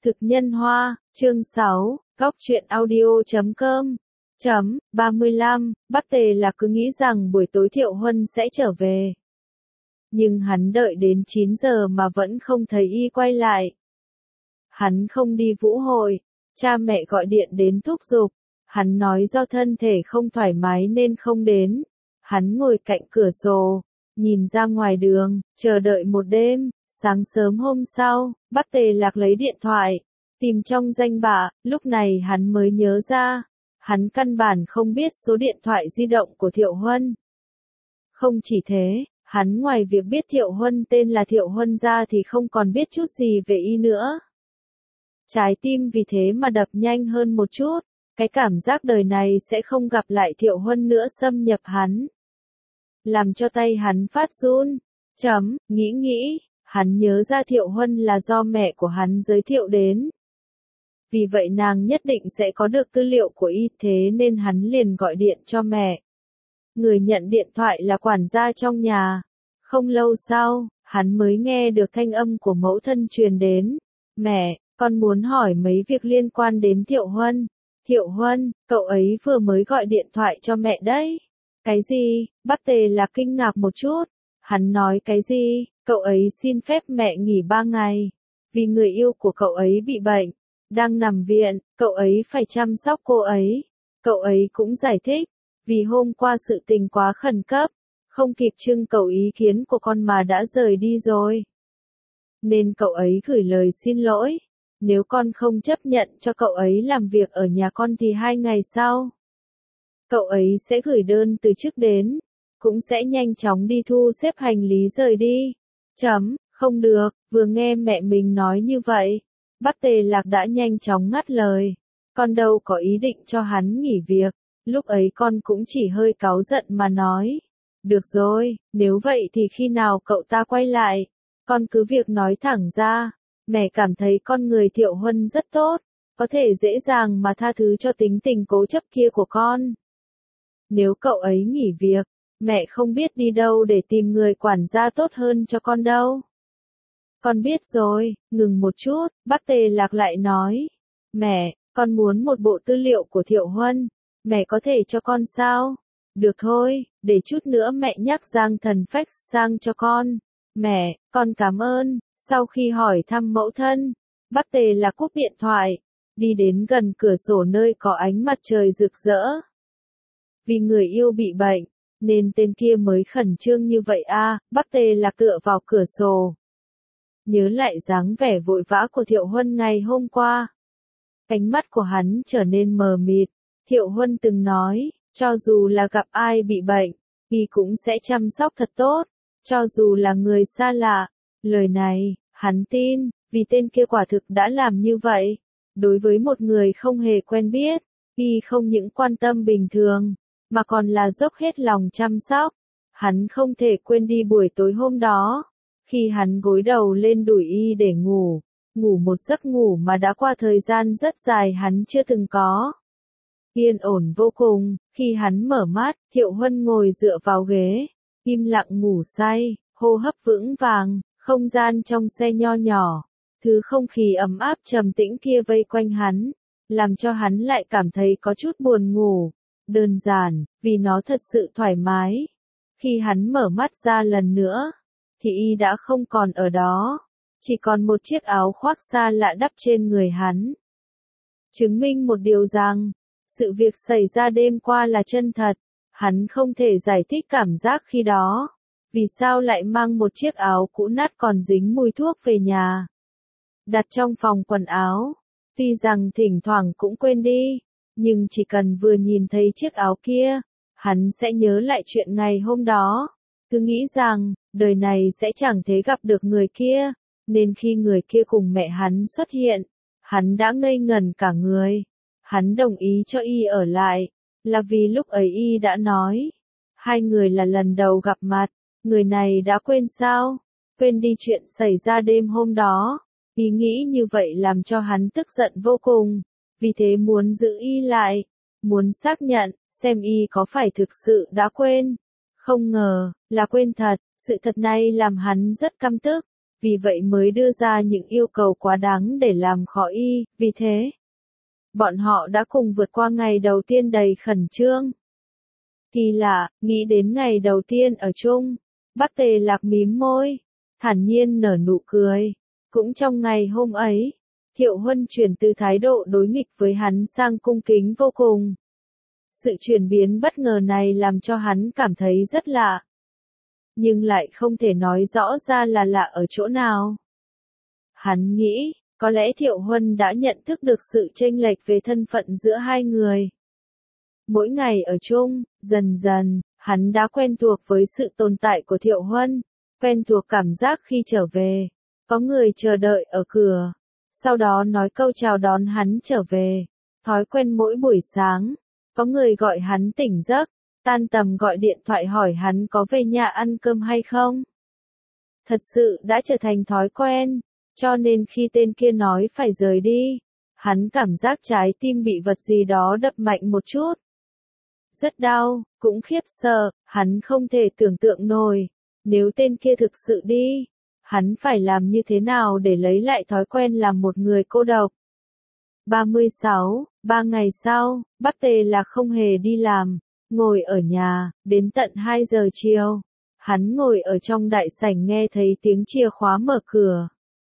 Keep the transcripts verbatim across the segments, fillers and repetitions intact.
Thực nhân hoa, chương sáu, góc truyện audio chấm com. Chấm, ba mươi lăm, Bắc Tề Lạc cứ nghĩ rằng buổi tối Thiệu Huân sẽ trở về. Nhưng hắn đợi đến chín giờ mà vẫn không thấy y quay lại. Hắn không đi vũ hội, cha mẹ gọi điện đến thúc giục. Hắn nói do thân thể không thoải mái nên không đến. Hắn ngồi cạnh cửa sổ, nhìn ra ngoài đường, chờ đợi một đêm. Sáng sớm hôm sau, Bắc Tề Lạc lấy điện thoại, tìm trong danh bạ, lúc này hắn mới nhớ ra, hắn căn bản không biết số điện thoại di động của Thiệu Huân. Không chỉ thế, hắn ngoài việc biết Thiệu Huân tên là Thiệu Huân ra thì không còn biết chút gì về y nữa. Trái tim vì thế mà đập nhanh hơn một chút, cái cảm giác đời này sẽ không gặp lại Thiệu Huân nữa xâm nhập hắn. Làm cho tay hắn phát run, chấm, nghĩ nghĩ. Hắn nhớ ra Thiệu Huân là do mẹ của hắn giới thiệu đến. Vì vậy nàng nhất định sẽ có được tư liệu của y, thế nên hắn liền gọi điện cho mẹ. Người nhận điện thoại là quản gia trong nhà. Không lâu sau, hắn mới nghe được thanh âm của mẫu thân truyền đến. Mẹ, con muốn hỏi mấy việc liên quan đến Thiệu Huân. Thiệu Huân, cậu ấy vừa mới gọi điện thoại cho mẹ đấy. Cái gì? Bắc Tề Lạc kinh ngạc một chút. Hắn nói cái gì? Cậu ấy xin phép mẹ nghỉ ba ngày, vì người yêu của cậu ấy bị bệnh, đang nằm viện, cậu ấy phải chăm sóc cô ấy. Cậu ấy cũng giải thích, vì hôm qua sự tình quá khẩn cấp, không kịp trưng cầu ý kiến của con mà đã rời đi rồi. Nên cậu ấy gửi lời xin lỗi, nếu con không chấp nhận cho cậu ấy làm việc ở nhà con thì hai ngày sau, cậu ấy sẽ gửi đơn từ chức đến, cũng sẽ nhanh chóng đi thu xếp hành lý rời đi. Chấm, không được, vừa nghe mẹ mình nói như vậy, Bắc Tề Lạc đã nhanh chóng ngắt lời. Con đâu có ý định cho hắn nghỉ việc, lúc ấy con cũng chỉ hơi cáu giận mà nói. Được rồi, nếu vậy thì khi nào cậu ta quay lại, con cứ việc nói thẳng ra. Mẹ cảm thấy con người Thiệu Huân rất tốt, có thể dễ dàng mà tha thứ cho tính tình cố chấp kia của con. Nếu cậu ấy nghỉ việc, mẹ không biết đi đâu để tìm người quản gia tốt hơn cho con đâu. Con biết rồi, ngừng một chút, Bắc Tề Lạc lại nói. Mẹ, con muốn một bộ tư liệu của Thiệu Huân, mẹ có thể cho con sao? Được thôi, để chút nữa mẹ nhắc Giang Thần fax sang cho con. Mẹ, con cảm ơn. Sau khi hỏi thăm mẫu thân, Bắc Tề Lạc cúp điện thoại, đi đến gần cửa sổ nơi có ánh mặt trời rực rỡ. Vì người yêu bị bệnh, nên tên kia mới khẩn trương như vậy a. À, Bắc Tề Lạc tựa vào cửa sổ, nhớ lại dáng vẻ vội vã của Thiệu Huân ngày hôm qua. Ánh mắt của hắn trở nên mờ mịt. Thiệu Huân từng nói, cho dù là gặp ai bị bệnh, y cũng sẽ chăm sóc thật tốt, cho dù là người xa lạ. Lời này, hắn tin, vì tên kia quả thực đã làm như vậy. Đối với một người không hề quen biết, y không những quan tâm bình thường, mà còn là dốc hết lòng chăm sóc. Hắn không thể quên đi buổi tối hôm đó, khi hắn gối đầu lên đùi y để ngủ, ngủ một giấc ngủ mà đã qua thời gian rất dài hắn chưa từng có. Yên ổn vô cùng, khi hắn mở mắt, Thiệu Huân ngồi dựa vào ghế, im lặng ngủ say, hô hấp vững vàng, không gian trong xe nho nhỏ, thứ không khí ấm áp trầm tĩnh kia vây quanh hắn, làm cho hắn lại cảm thấy có chút buồn ngủ. Đơn giản, vì nó thật sự thoải mái. Khi hắn mở mắt ra lần nữa, thì y đã không còn ở đó, chỉ còn một chiếc áo khoác xa lạ đắp trên người hắn. Chứng minh một điều rằng, sự việc xảy ra đêm qua là chân thật, hắn không thể giải thích cảm giác khi đó. Vì sao lại mang một chiếc áo cũ nát còn dính mùi thuốc về nhà, đặt trong phòng quần áo, tuy rằng thỉnh thoảng cũng quên đi. Nhưng chỉ cần vừa nhìn thấy chiếc áo kia, hắn sẽ nhớ lại chuyện ngày hôm đó. Cứ nghĩ rằng, đời này sẽ chẳng thể gặp được người kia, nên khi người kia cùng mẹ hắn xuất hiện, hắn đã ngây ngẩn cả người. Hắn đồng ý cho y ở lại, là vì lúc ấy y đã nói, hai người là lần đầu gặp mặt, người này đã quên sao? Quên đi chuyện xảy ra đêm hôm đó. Ý nghĩ như vậy làm cho hắn tức giận vô cùng. Vì thế muốn giữ y lại, muốn xác nhận, xem y có phải thực sự đã quên. Không ngờ, là quên thật, sự thật này làm hắn rất căm tức. vì vậy mới đưa ra những yêu cầu quá đáng để làm khó y, vì thế, bọn họ đã cùng vượt qua ngày đầu tiên đầy khẩn trương. Kỳ lạ, nghĩ đến ngày đầu tiên ở chung, Bắc Tề Lạc mím môi, thản nhiên nở nụ cười. Cũng trong ngày hôm ấy, Thiệu Huân chuyển từ thái độ đối nghịch với hắn sang cung kính vô cùng. Sự chuyển biến bất ngờ này làm cho hắn cảm thấy rất lạ. Nhưng lại không thể nói rõ ra là lạ ở chỗ nào. Hắn nghĩ, có lẽ Thiệu Huân đã nhận thức được sự chênh lệch về thân phận giữa hai người. Mỗi ngày ở chung, dần dần, hắn đã quen thuộc với sự tồn tại của Thiệu Huân, quen thuộc cảm giác khi trở về. Có người chờ đợi ở cửa, sau đó nói câu chào đón hắn trở về. Thói quen mỗi buổi sáng, có người gọi hắn tỉnh giấc, tan tầm gọi điện thoại hỏi hắn có về nhà ăn cơm hay không. Thật sự đã trở thành thói quen, cho nên khi tên kia nói phải rời đi, hắn cảm giác trái tim bị vật gì đó đập mạnh một chút. Rất đau, cũng khiếp sợ, hắn không thể tưởng tượng nổi, nếu tên kia thực sự đi, hắn phải làm như thế nào để lấy lại thói quen làm một người cô độc. ba mươi sáu, ba ngày sau, Bắc Tề Lạc không hề đi làm, ngồi ở nhà, đến tận hai giờ chiều. Hắn ngồi ở trong đại sảnh nghe thấy tiếng chìa khóa mở cửa.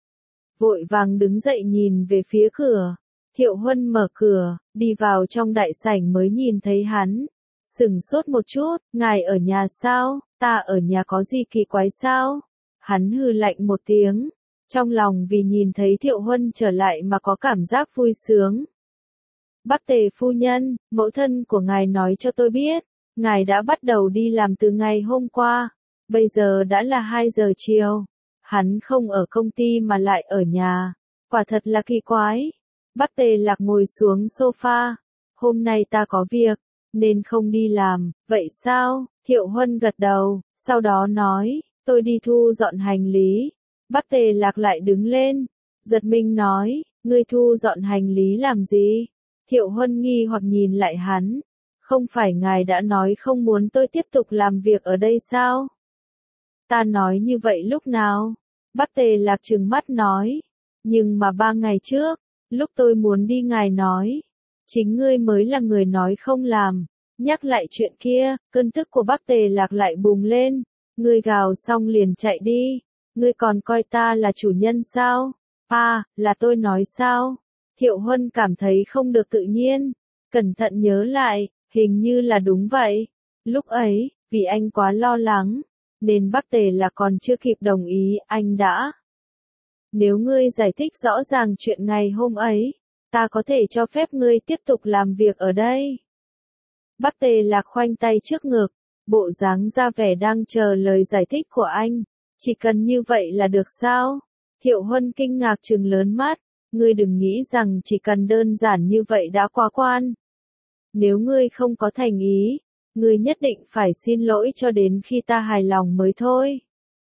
Vội vàng đứng dậy nhìn về phía cửa. Thiệu Huân mở cửa, đi vào trong đại sảnh mới nhìn thấy hắn. Sửng sốt một chút, ngài ở nhà sao, ta ở nhà có gì kỳ quái sao? Hắn hừ lạnh một tiếng, trong lòng vì nhìn thấy Thiệu Huân trở lại mà có cảm giác vui sướng. Bắc Tề phu nhân, mẫu thân của ngài nói cho tôi biết, ngài đã bắt đầu đi làm từ ngày hôm qua, bây giờ đã là hai giờ chiều. Hắn không ở công ty mà lại ở nhà, quả thật là kỳ quái. Bắc Tề Lạc ngồi xuống sofa, hôm nay ta có việc, nên không đi làm, vậy sao? Thiệu Huân gật đầu, sau đó nói, tôi đi thu dọn hành lý. Bắc Tề Lạc lại đứng lên, giật mình nói, ngươi thu dọn hành lý làm gì? Thiệu Huân nghi hoặc nhìn lại hắn, không phải ngài đã nói không muốn tôi tiếp tục làm việc ở đây sao? Ta nói như vậy lúc nào? Bắc Tề Lạc trừng mắt nói, nhưng mà ba ngày trước, lúc tôi muốn đi ngài nói, chính ngươi mới là người nói không làm. Nhắc lại chuyện kia, cơn tức của Bắc Tề Lạc lại bùng lên, ngươi gào xong liền chạy đi, ngươi còn coi ta là chủ nhân sao? À, là tôi nói sao? Thiệu Huân cảm thấy không được tự nhiên, cẩn thận nhớ lại, hình như là đúng vậy. Lúc ấy, vì anh quá lo lắng, nên Bắc Tề Lạc còn chưa kịp đồng ý, anh đã. Nếu ngươi giải thích rõ ràng chuyện ngày hôm ấy, ta có thể cho phép ngươi tiếp tục làm việc ở đây. Bắc Tề Lạc khoanh tay trước ngực, bộ dáng ra vẻ đang chờ lời giải thích của anh. Chỉ cần như vậy là được sao? Thiệu Huân kinh ngạc trừng lớn mắt, ngươi đừng nghĩ rằng chỉ cần đơn giản như vậy đã qua quan. Nếu ngươi không có thành ý, ngươi nhất định phải xin lỗi cho đến khi ta hài lòng mới thôi.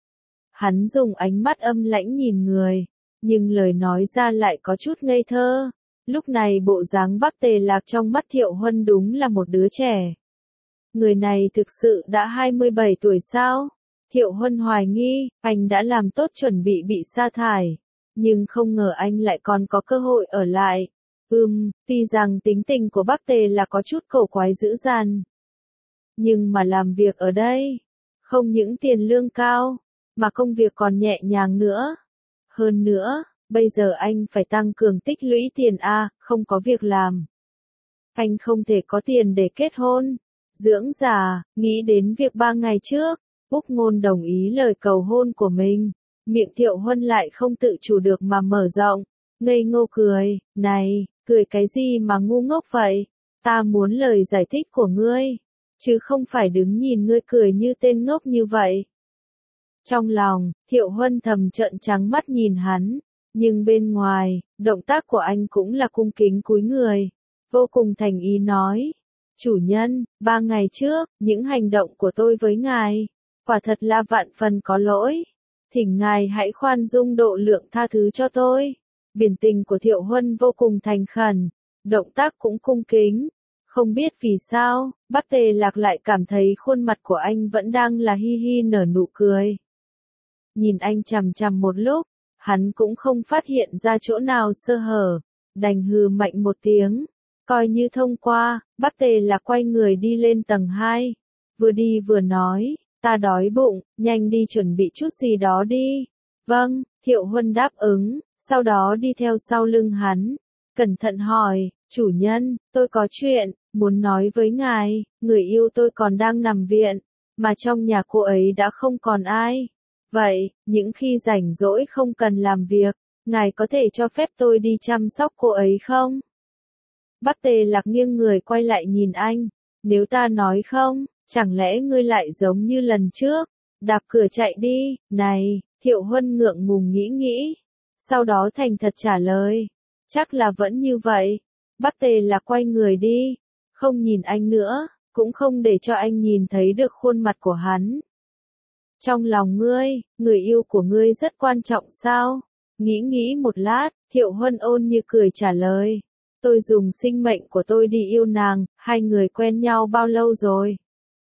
Hắn dùng ánh mắt âm lãnh nhìn người, nhưng lời nói ra lại có chút ngây thơ. Lúc này bộ dáng Bắc Tề Lạc trong mắt Thiệu Huân đúng là một đứa trẻ. Người này thực sự đã hai mươi bảy tuổi sao? Thiệu Huân hoài nghi, anh đã làm tốt chuẩn bị bị sa thải, nhưng không ngờ anh lại còn có cơ hội ở lại. Ừm, tuy rằng tính tình của Bắc Tề là có chút cổ quái dữ dằn, nhưng mà làm việc ở đây, không những tiền lương cao, mà công việc còn nhẹ nhàng nữa. Hơn nữa, bây giờ anh phải tăng cường tích lũy tiền a, không có việc làm. Anh không thể có tiền để kết hôn, dưỡng già, nghĩ đến việc ba ngày trước, Úc Ngôn đồng ý lời cầu hôn của mình. Miệng Thiệu Huân lại không tự chủ được mà mở rộng, ngây ngô cười, này, cười cái gì mà ngu ngốc vậy? Ta muốn lời giải thích của ngươi, chứ không phải đứng nhìn ngươi cười như tên ngốc như vậy. Trong lòng, Thiệu Huân thầm trợn trắng mắt nhìn hắn, nhưng bên ngoài, động tác của anh cũng là cung kính cúi người, vô cùng thành ý nói, chủ nhân, ba ngày trước, những hành động của tôi với ngài, quả thật là vạn phần có lỗi. Thỉnh ngài hãy khoan dung độ lượng tha thứ cho tôi. Biển tình của Thiệu Huân vô cùng thành khẩn, động tác cũng cung kính. Không biết vì sao, Bắc Tề Lạc lại cảm thấy khuôn mặt của anh vẫn đang là hi hi nở nụ cười. nhìn anh chằm chằm một lúc, hắn cũng không phát hiện ra chỗ nào sơ hở, đành hừ mạnh một tiếng, coi như thông qua, Bắc Tề Lạc quay người đi lên tầng hai, vừa đi vừa nói, ta đói bụng, nhanh đi chuẩn bị chút gì đó đi. Vâng, Thiệu Huân đáp ứng, sau đó đi theo sau lưng hắn, cẩn thận hỏi, chủ nhân, tôi có chuyện, muốn nói với ngài, người yêu tôi còn đang nằm viện, mà trong nhà cô ấy đã không còn ai. Vậy, những khi rảnh rỗi không cần làm việc, ngài có thể cho phép tôi đi chăm sóc cô ấy không? Bắc Tề Lạc nghiêng người quay lại nhìn anh, nếu ta nói không, chẳng lẽ ngươi lại giống như lần trước, đạp cửa chạy đi, này, Thiệu Huân ngượng ngùng nghĩ nghĩ, sau đó thành thật trả lời, chắc là vẫn như vậy. Bắc Tề Lạc quay người đi, không nhìn anh nữa, cũng không để cho anh nhìn thấy được khuôn mặt của hắn. Trong lòng ngươi, người yêu của ngươi rất quan trọng sao? Nghĩ nghĩ một lát, Thiệu Huân ôn như cười trả lời. Tôi dùng sinh mệnh của tôi đi yêu nàng, hai người quen nhau bao lâu rồi?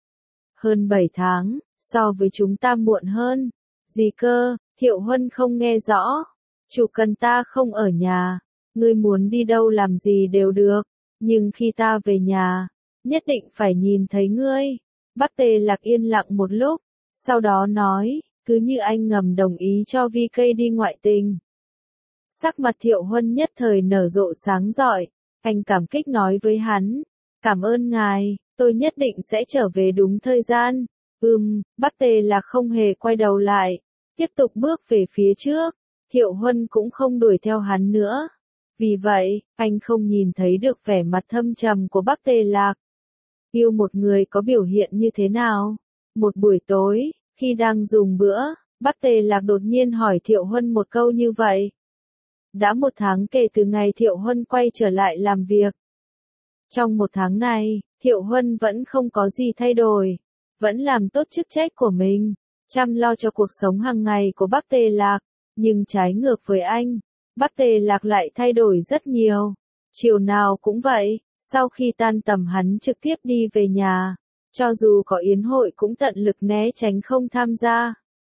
Hơn bảy tháng, so với chúng ta muộn hơn. Gì cơ? Thiệu Huân không nghe rõ. Chủ cần ta không ở nhà, ngươi muốn đi đâu làm gì đều được, nhưng khi ta về nhà, nhất định phải nhìn thấy ngươi. Bắc Tề Lạc yên lặng một lúc, sau đó nói, cứ như anh ngầm đồng ý cho vi cây đi ngoại tình. Sắc mặt Thiệu Huân nhất thời nở rộ sáng rọi, anh cảm kích nói với hắn, cảm ơn ngài, tôi nhất định sẽ trở về đúng thời gian. Ừm, Bắc Tề Lạc không hề quay đầu lại, tiếp tục bước về phía trước, Thiệu Huân cũng không đuổi theo hắn nữa. Vì vậy, anh không nhìn thấy được vẻ mặt thâm trầm của Bắc Tề Lạc. Yêu một người có biểu hiện như thế nào? Một buổi tối, khi đang dùng bữa, Bắc Tề Lạc đột nhiên hỏi Thiệu Huân một câu như vậy. Đã một tháng kể từ ngày Thiệu Huân quay trở lại làm việc. Trong một tháng này, Thiệu Huân vẫn không có gì thay đổi, vẫn làm tốt chức trách của mình, chăm lo cho cuộc sống hàng ngày của Bắc Tề Lạc, nhưng trái ngược với anh, Bắc Tề Lạc lại thay đổi rất nhiều. Chiều nào cũng vậy, sau khi tan tầm hắn trực tiếp đi về nhà, cho dù có yến hội cũng tận lực né tránh không tham gia.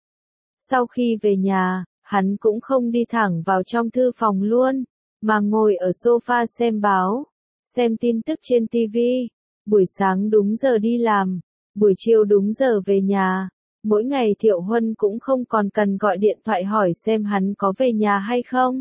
Sau khi về nhà, hắn cũng không đi thẳng vào trong thư phòng luôn, mà ngồi ở sofa xem báo, xem tin tức trên ti vi. Buổi sáng đúng giờ đi làm, buổi chiều đúng giờ về nhà. Mỗi ngày Thiệu Huân cũng không còn cần gọi điện thoại hỏi xem hắn có về nhà hay không.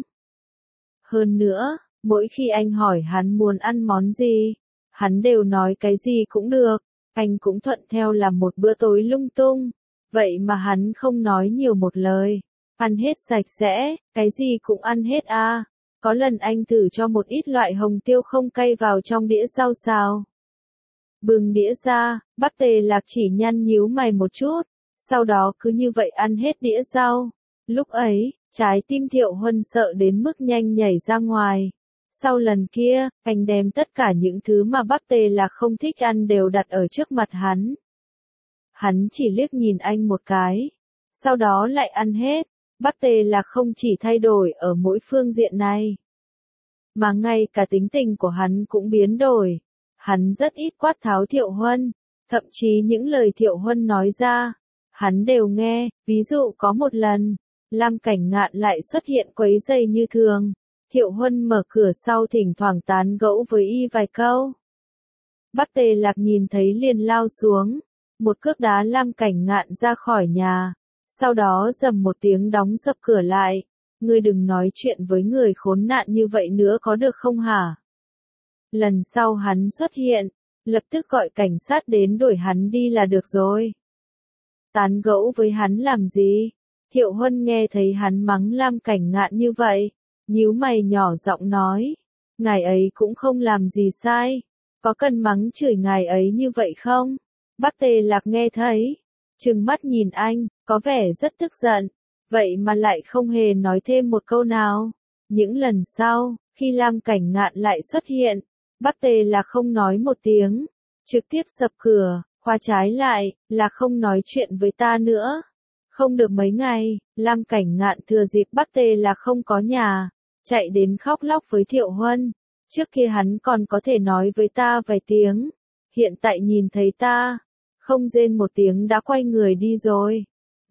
Hơn nữa, mỗi khi anh hỏi hắn muốn ăn món gì, hắn đều nói cái gì cũng được, anh cũng thuận theo làm một bữa tối lung tung. Vậy mà hắn không nói nhiều một lời, ăn hết sạch sẽ, cái gì cũng ăn hết à. Có lần anh thử cho một ít loại hồng tiêu không cay vào trong đĩa rau xào. Bưng đĩa ra, Bắc Tề Lạc chỉ nhăn nhíu mày một chút, sau đó cứ như vậy ăn hết đĩa rau. Lúc ấy, trái tim Thiệu Huân sợ đến mức nhanh nhảy ra ngoài. Sau lần kia, anh đem tất cả những thứ mà Bắc Tề Lạc không thích ăn đều đặt ở trước mặt hắn. Hắn chỉ liếc nhìn anh một cái, sau đó lại ăn hết. Bắc Tề Lạc không chỉ thay đổi ở mỗi phương diện này, mà ngay cả tính tình của hắn cũng biến đổi. Hắn rất ít quát tháo Thiệu Huân, thậm chí những lời Thiệu Huân nói ra, hắn đều nghe. Ví dụ có một lần, Lam Cảnh Ngạn lại xuất hiện quấy rầy như thường, Thiệu Huân mở cửa sau thỉnh thoảng tán gẫu với y vài câu. Bắc Tề Lạc nhìn thấy liền lao xuống, một cước đá Lam Cảnh Ngạn ra khỏi nhà, sau đó rầm một tiếng đóng sập cửa lại. Ngươi đừng nói chuyện với người khốn nạn như vậy nữa có được không hả? Lần sau hắn xuất hiện, lập tức gọi cảnh sát đến đuổi hắn đi là được rồi. Tán gẫu với hắn làm gì? Thiệu Huân nghe thấy hắn mắng Lam Cảnh Ngạn như vậy, nhíu mày nhỏ giọng nói, ngài ấy cũng không làm gì sai, có cần mắng chửi ngài ấy như vậy không? Bắc Tề Lạc nghe thấy, trừng mắt nhìn anh, có vẻ rất tức giận, vậy mà lại không hề nói thêm một câu nào. Những lần sau, khi Lam Cảnh Ngạn lại xuất hiện, Bắc Tề Lạc không nói một tiếng, trực tiếp sập cửa, khóa trái lại, là không nói chuyện với ta nữa. Không được mấy ngày, Lam Cảnh Ngạn thừa dịp Bắc Tề Lạc không có nhà, chạy đến khóc lóc với Thiệu Huân. Trước kia hắn còn có thể nói với ta vài tiếng, hiện tại nhìn thấy ta, không rên một tiếng đã quay người đi rồi.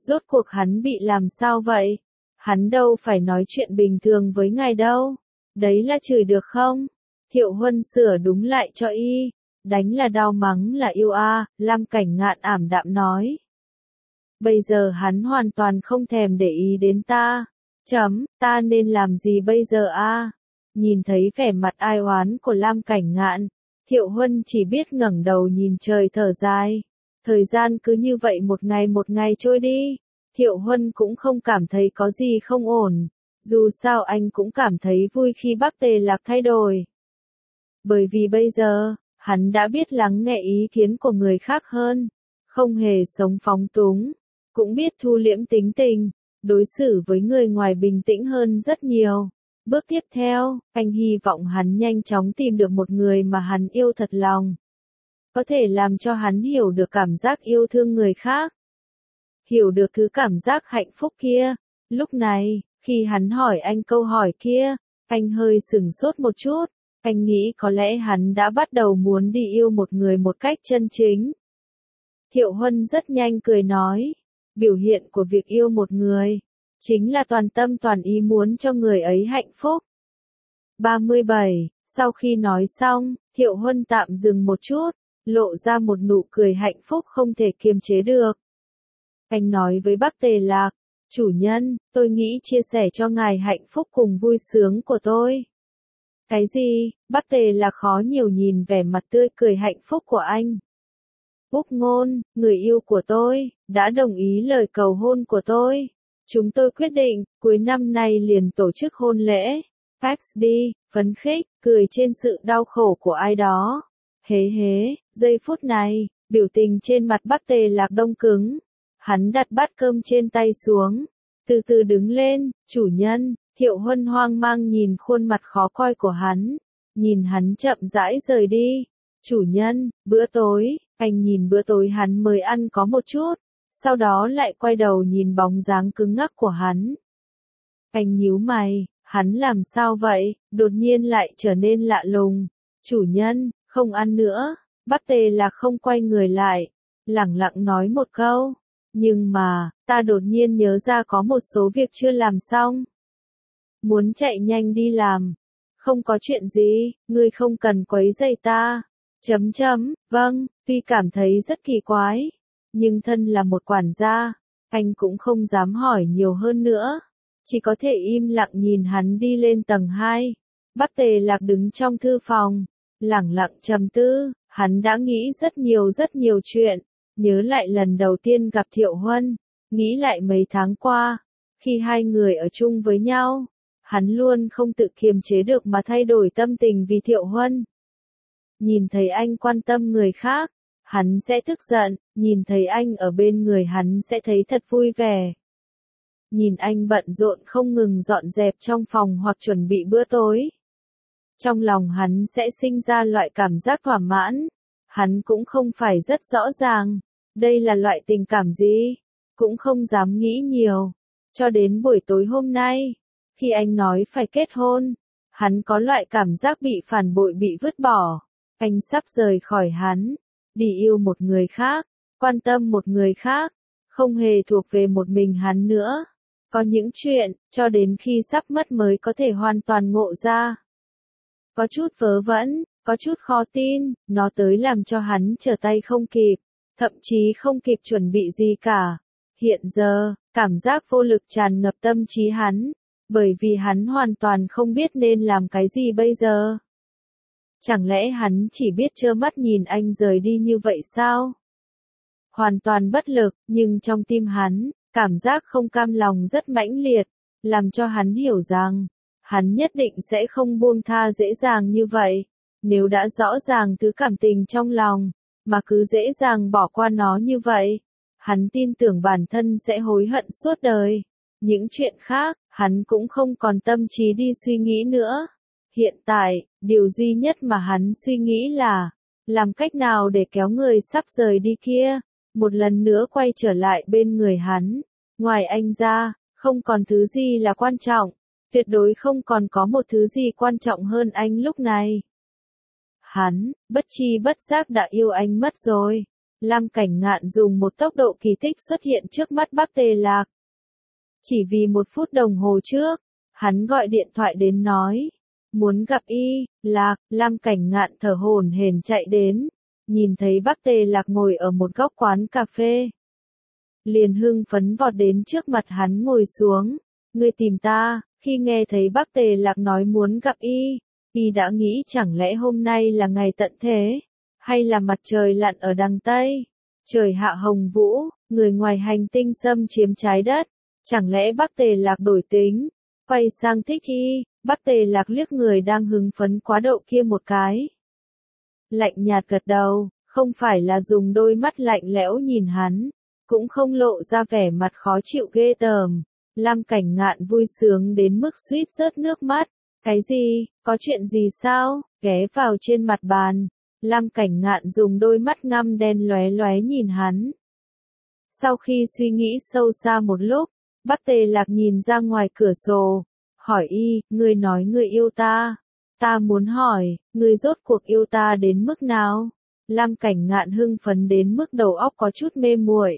Rốt cuộc hắn bị làm sao vậy? Hắn đâu phải nói chuyện bình thường với ngài đâu. Đấy là chửi được không? Thiệu Huân sửa đúng lại cho y. Đánh là đau mắng là yêu a, Lam Cảnh Ngạn ảm đạm nói. Bây giờ hắn hoàn toàn không thèm để ý đến ta. Chấm, ta nên làm gì bây giờ a? Nhìn thấy vẻ mặt ai oán của Lam Cảnh Ngạn, Thiệu Huân chỉ biết ngẩng đầu nhìn trời thở dài. Thời gian cứ như vậy một ngày một ngày trôi đi. Thiệu Huân cũng không cảm thấy có gì không ổn. Dù sao anh cũng cảm thấy vui khi Bắc Tề Lạc thay đổi. Bởi vì bây giờ, hắn đã biết lắng nghe ý kiến của người khác hơn. Không hề sống phóng túng. Cũng biết thu liễm tính tình. Đối xử với người ngoài bình tĩnh hơn rất nhiều. Bước tiếp theo, anh hy vọng hắn nhanh chóng tìm được một người mà hắn yêu thật lòng. Có thể làm cho hắn hiểu được cảm giác yêu thương người khác. Hiểu được thứ cảm giác hạnh phúc kia. Lúc này, khi hắn hỏi anh câu hỏi kia, anh hơi sửng sốt một chút. Anh nghĩ có lẽ hắn đã bắt đầu muốn đi yêu một người một cách chân chính. Thiệu Huân rất nhanh cười nói. Biểu hiện của việc yêu một người, chính là toàn tâm toàn ý muốn cho người ấy hạnh phúc. ba mươi bảy. Sau khi nói xong, Thiệu Huân tạm dừng một chút, lộ ra một nụ cười hạnh phúc không thể kiềm chế được. Anh nói với Bắc Tề Lạc, chủ nhân, tôi nghĩ chia sẻ cho ngài hạnh phúc cùng vui sướng của tôi. Cái gì? Bắc Tề Lạc khó nhiều nhìn vẻ mặt tươi cười hạnh phúc của anh. Úc Ngôn, người yêu của tôi, đã đồng ý lời cầu hôn của tôi. Chúng tôi quyết định, cuối năm nay liền tổ chức hôn lễ. Pax đi, phấn khích, cười trên sự đau khổ của ai đó. Hế hế, giây phút này, biểu tình trên mặt Bắc Tề Lạc đông cứng. Hắn đặt bát cơm trên tay xuống. Từ từ đứng lên, chủ nhân. Thiệu Huân hoang mang nhìn khuôn mặt khó coi của hắn. Nhìn hắn chậm rãi rời đi. Chủ nhân, bữa tối. Anh nhìn bữa tối hắn mới ăn có một chút. Sau đó lại quay đầu nhìn bóng dáng cứng ngắc của hắn. Anh nhíu mày, hắn làm sao vậy, đột nhiên lại trở nên lạ lùng. Chủ nhân, không ăn nữa. Bắc Tề Lạc không quay người lại, lẳng lặng nói một câu. Nhưng mà, ta đột nhiên nhớ ra có một số việc chưa làm xong. Muốn chạy nhanh đi làm. Không có chuyện gì, ngươi không cần quấy rầy ta. Chấm chấm, vâng, tuy cảm thấy rất kỳ quái. Nhưng thân là một quản gia, anh cũng không dám hỏi nhiều hơn nữa. Chỉ có thể im lặng nhìn hắn đi lên tầng hai. Bắc Tề Lạc đứng trong thư phòng, lẳng lặng trầm tư, hắn đã nghĩ rất nhiều rất nhiều chuyện. Nhớ lại lần đầu tiên gặp Thiệu Huân, nghĩ lại mấy tháng qua, khi hai người ở chung với nhau, hắn luôn không tự kiềm chế được mà thay đổi tâm tình vì Thiệu Huân. Nhìn thấy anh quan tâm người khác, hắn sẽ tức giận, nhìn thấy anh ở bên người hắn sẽ thấy thật vui vẻ. Nhìn anh bận rộn không ngừng dọn dẹp trong phòng hoặc chuẩn bị bữa tối. Trong lòng hắn sẽ sinh ra loại cảm giác thỏa mãn. Hắn cũng không phải rất rõ ràng, đây là loại tình cảm gì, cũng không dám nghĩ nhiều. Cho đến buổi tối hôm nay, khi anh nói phải kết hôn, hắn có loại cảm giác bị phản bội bị vứt bỏ. Anh sắp rời khỏi hắn, đi yêu một người khác, quan tâm một người khác, không hề thuộc về một mình hắn nữa. Có những chuyện, cho đến khi sắp mất mới có thể hoàn toàn ngộ ra. Có chút vớ vẩn, có chút khó tin, nó tới làm cho hắn trở tay không kịp, thậm chí không kịp chuẩn bị gì cả. Hiện giờ, cảm giác vô lực tràn ngập tâm trí hắn, bởi vì hắn hoàn toàn không biết nên làm cái gì bây giờ. Chẳng lẽ hắn chỉ biết trơ mắt nhìn anh rời đi như vậy sao? Hoàn toàn bất lực, nhưng trong tim hắn, cảm giác không cam lòng rất mãnh liệt, làm cho hắn hiểu rằng, hắn nhất định sẽ không buông tha dễ dàng như vậy. Nếu đã rõ ràng thứ cảm tình trong lòng, mà cứ dễ dàng bỏ qua nó như vậy, hắn tin tưởng bản thân sẽ hối hận suốt đời. Những chuyện khác, hắn cũng không còn tâm trí đi suy nghĩ nữa. Hiện tại, điều duy nhất mà hắn suy nghĩ là, làm cách nào để kéo người sắp rời đi kia, một lần nữa quay trở lại bên người hắn. Ngoài anh ra, không còn thứ gì là quan trọng, tuyệt đối không còn có một thứ gì quan trọng hơn anh lúc này. Hắn, bất chi bất giác đã yêu anh mất rồi. Lam Cảnh Ngạn dùng một tốc độ kỳ tích xuất hiện trước mắt Bắc Tề Lạc. Chỉ vì một phút đồng hồ trước, hắn gọi điện thoại đến nói, muốn gặp Y, Lạc. Lam Cảnh Ngạn thở hổn hển chạy đến, nhìn thấy Bắc Tề Lạc ngồi ở một góc quán cà phê. Liền hưng phấn vọt đến trước mặt hắn ngồi xuống, ngươi tìm ta. Khi nghe thấy Bắc Tề Lạc nói muốn gặp Y, Y đã nghĩ chẳng lẽ hôm nay là ngày tận thế, hay là mặt trời lặn ở đằng Tây, trời hạ hồng vũ, người ngoài hành tinh xâm chiếm trái đất, chẳng lẽ Bắc Tề Lạc đổi tính, quay sang thích Y. Bắc Tề Lạc liếc người đang hứng phấn quá độ kia một cái. Lạnh nhạt gật đầu, không phải là dùng đôi mắt lạnh lẽo nhìn hắn, cũng không lộ ra vẻ mặt khó chịu ghê tởm. Lam Cảnh Ngạn vui sướng đến mức suýt rớt nước mắt. Cái gì, có chuyện gì sao? Ghé vào trên mặt bàn, Lam Cảnh Ngạn dùng đôi mắt ngăm đen lóe lóe nhìn hắn. Sau khi suy nghĩ sâu xa một lúc, Bắc Tề Lạc nhìn ra ngoài cửa sổ, hỏi Y, ngươi nói ngươi yêu ta. Ta muốn hỏi, ngươi rốt cuộc yêu ta đến mức nào? Lam Cảnh Ngạn hưng phấn đến mức đầu óc có chút mê muội.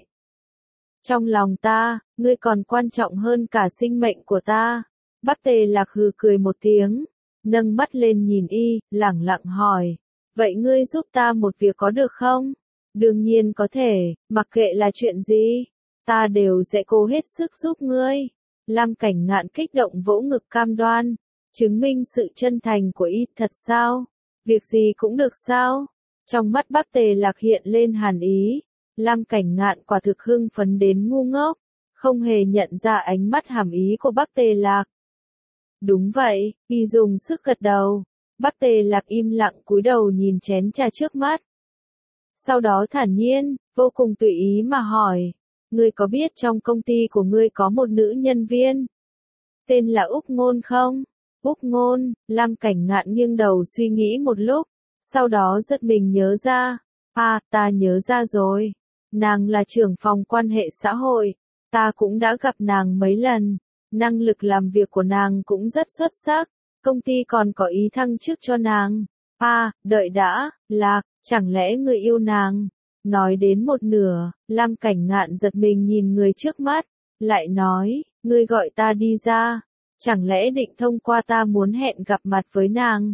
Trong lòng ta, ngươi còn quan trọng hơn cả sinh mệnh của ta. Bắc Tề Lạc hừ cười một tiếng, nâng mắt lên nhìn Y, lẳng lặng hỏi, vậy ngươi giúp ta một việc có được không? Đương nhiên có thể, mặc kệ là chuyện gì, ta đều sẽ cố hết sức giúp ngươi. Lam Cảnh Ngạn kích động vỗ ngực cam đoan, chứng minh sự chân thành của Y. Thật sao? Việc gì cũng được sao? Trong mắt Bắc Tề Lạc hiện lên hàn ý. Lam Cảnh Ngạn quả thực hưng phấn đến ngu ngốc, không hề nhận ra ánh mắt hàm ý của Bắc Tề Lạc. Đúng vậy, Y dùng sức gật đầu. Bắc Tề Lạc im lặng cúi đầu nhìn chén trà trước mắt. Sau đó thản nhiên, vô cùng tùy ý mà hỏi, ngươi có biết trong công ty của ngươi có một nữ nhân viên tên là Úc Ngôn không? Úc Ngôn. Lam Cảnh Ngạn nghiêng đầu suy nghĩ một lúc, sau đó giật mình nhớ ra. À, ta nhớ ra rồi. Nàng là trưởng phòng quan hệ xã hội. Ta cũng đã gặp nàng mấy lần. Năng lực làm việc của nàng cũng rất xuất sắc. Công ty còn có ý thăng chức cho nàng. À, đợi đã, Lạc, chẳng lẽ ngươi yêu nàng? Nói đến một nửa, Lam Cảnh Ngạn giật mình nhìn người trước mắt, lại nói, ngươi gọi ta đi ra. Chẳng lẽ định thông qua ta muốn hẹn gặp mặt với nàng?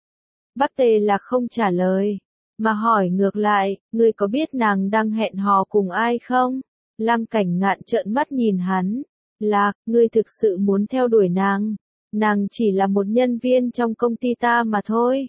Bắc Tề Lạc không trả lời, mà hỏi ngược lại, ngươi có biết nàng đang hẹn hò cùng ai không? Lam Cảnh Ngạn trợn mắt nhìn hắn, Lạc, ngươi thực sự muốn theo đuổi nàng? Nàng chỉ là một nhân viên trong công ty ta mà thôi.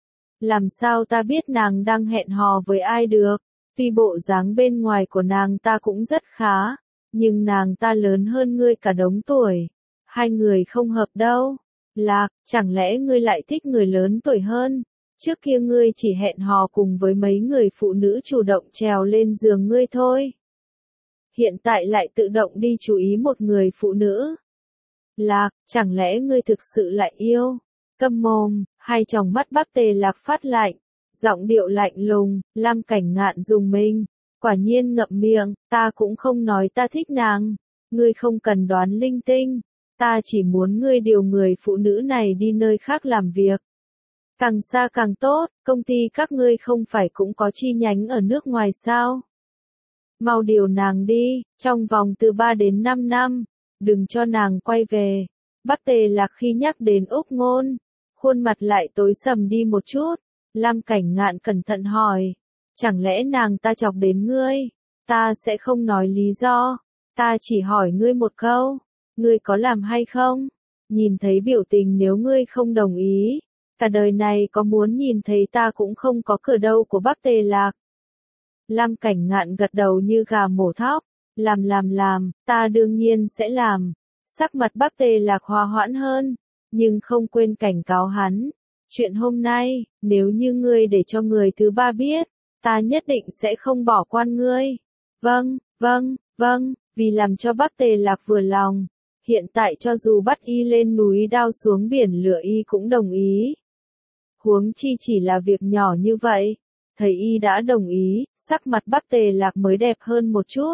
Làm sao ta biết nàng đang hẹn hò với ai được? Tuy bộ dáng bên ngoài của nàng ta cũng rất khá, nhưng nàng ta lớn hơn ngươi cả đống tuổi. Hai người không hợp đâu. Lạc, chẳng lẽ ngươi lại thích người lớn tuổi hơn? Trước kia ngươi chỉ hẹn hò cùng với mấy người phụ nữ chủ động trèo lên giường ngươi thôi. Hiện tại lại tự động đi chú ý một người phụ nữ. Lạc, chẳng lẽ ngươi thực sự lại yêu? Câm mồm. Hai tròng mắt Bắc Tề Lạc phát lạnh, giọng điệu lạnh lùng. Lam Cảnh Ngạn dùng mình, quả nhiên ngậm miệng, ta cũng không nói ta thích nàng. Ngươi không cần đoán linh tinh, ta chỉ muốn ngươi điều người phụ nữ này đi nơi khác làm việc. Càng xa càng tốt, công ty các ngươi không phải cũng có chi nhánh ở nước ngoài sao? Mau điều nàng đi, trong vòng từ ba đến năm năm, đừng cho nàng quay về. Bắc Tề Lạc khi nhắc đến Úc Ngôn, khuôn mặt lại tối sầm đi một chút. Lam Cảnh Ngạn cẩn thận hỏi, chẳng lẽ nàng ta chọc đến ngươi? Ta sẽ không nói lý do, ta chỉ hỏi ngươi một câu, ngươi có làm hay không? Nhìn thấy biểu tình nếu ngươi không đồng ý, cả đời này có muốn nhìn thấy ta cũng không có cửa đâu của Bắc Tề Lạc. Lam Cảnh Ngạn gật đầu như gà mổ thóc, làm làm làm, ta đương nhiên sẽ làm. Sắc mặt Bắc Tề Lạc hòa hoãn hơn, nhưng không quên cảnh cáo hắn. Chuyện hôm nay, nếu như ngươi để cho người thứ ba biết, ta nhất định sẽ không bỏ qua ngươi. Vâng, vâng, vâng, vì làm cho Bắc Tề Lạc vừa lòng. Hiện tại cho dù bắt Y lên núi đao xuống biển lửa Y cũng đồng ý. Huống chi chỉ là việc nhỏ như vậy. Thấy Y đã đồng ý, sắc mặt Bắc Tề Lạc mới đẹp hơn một chút.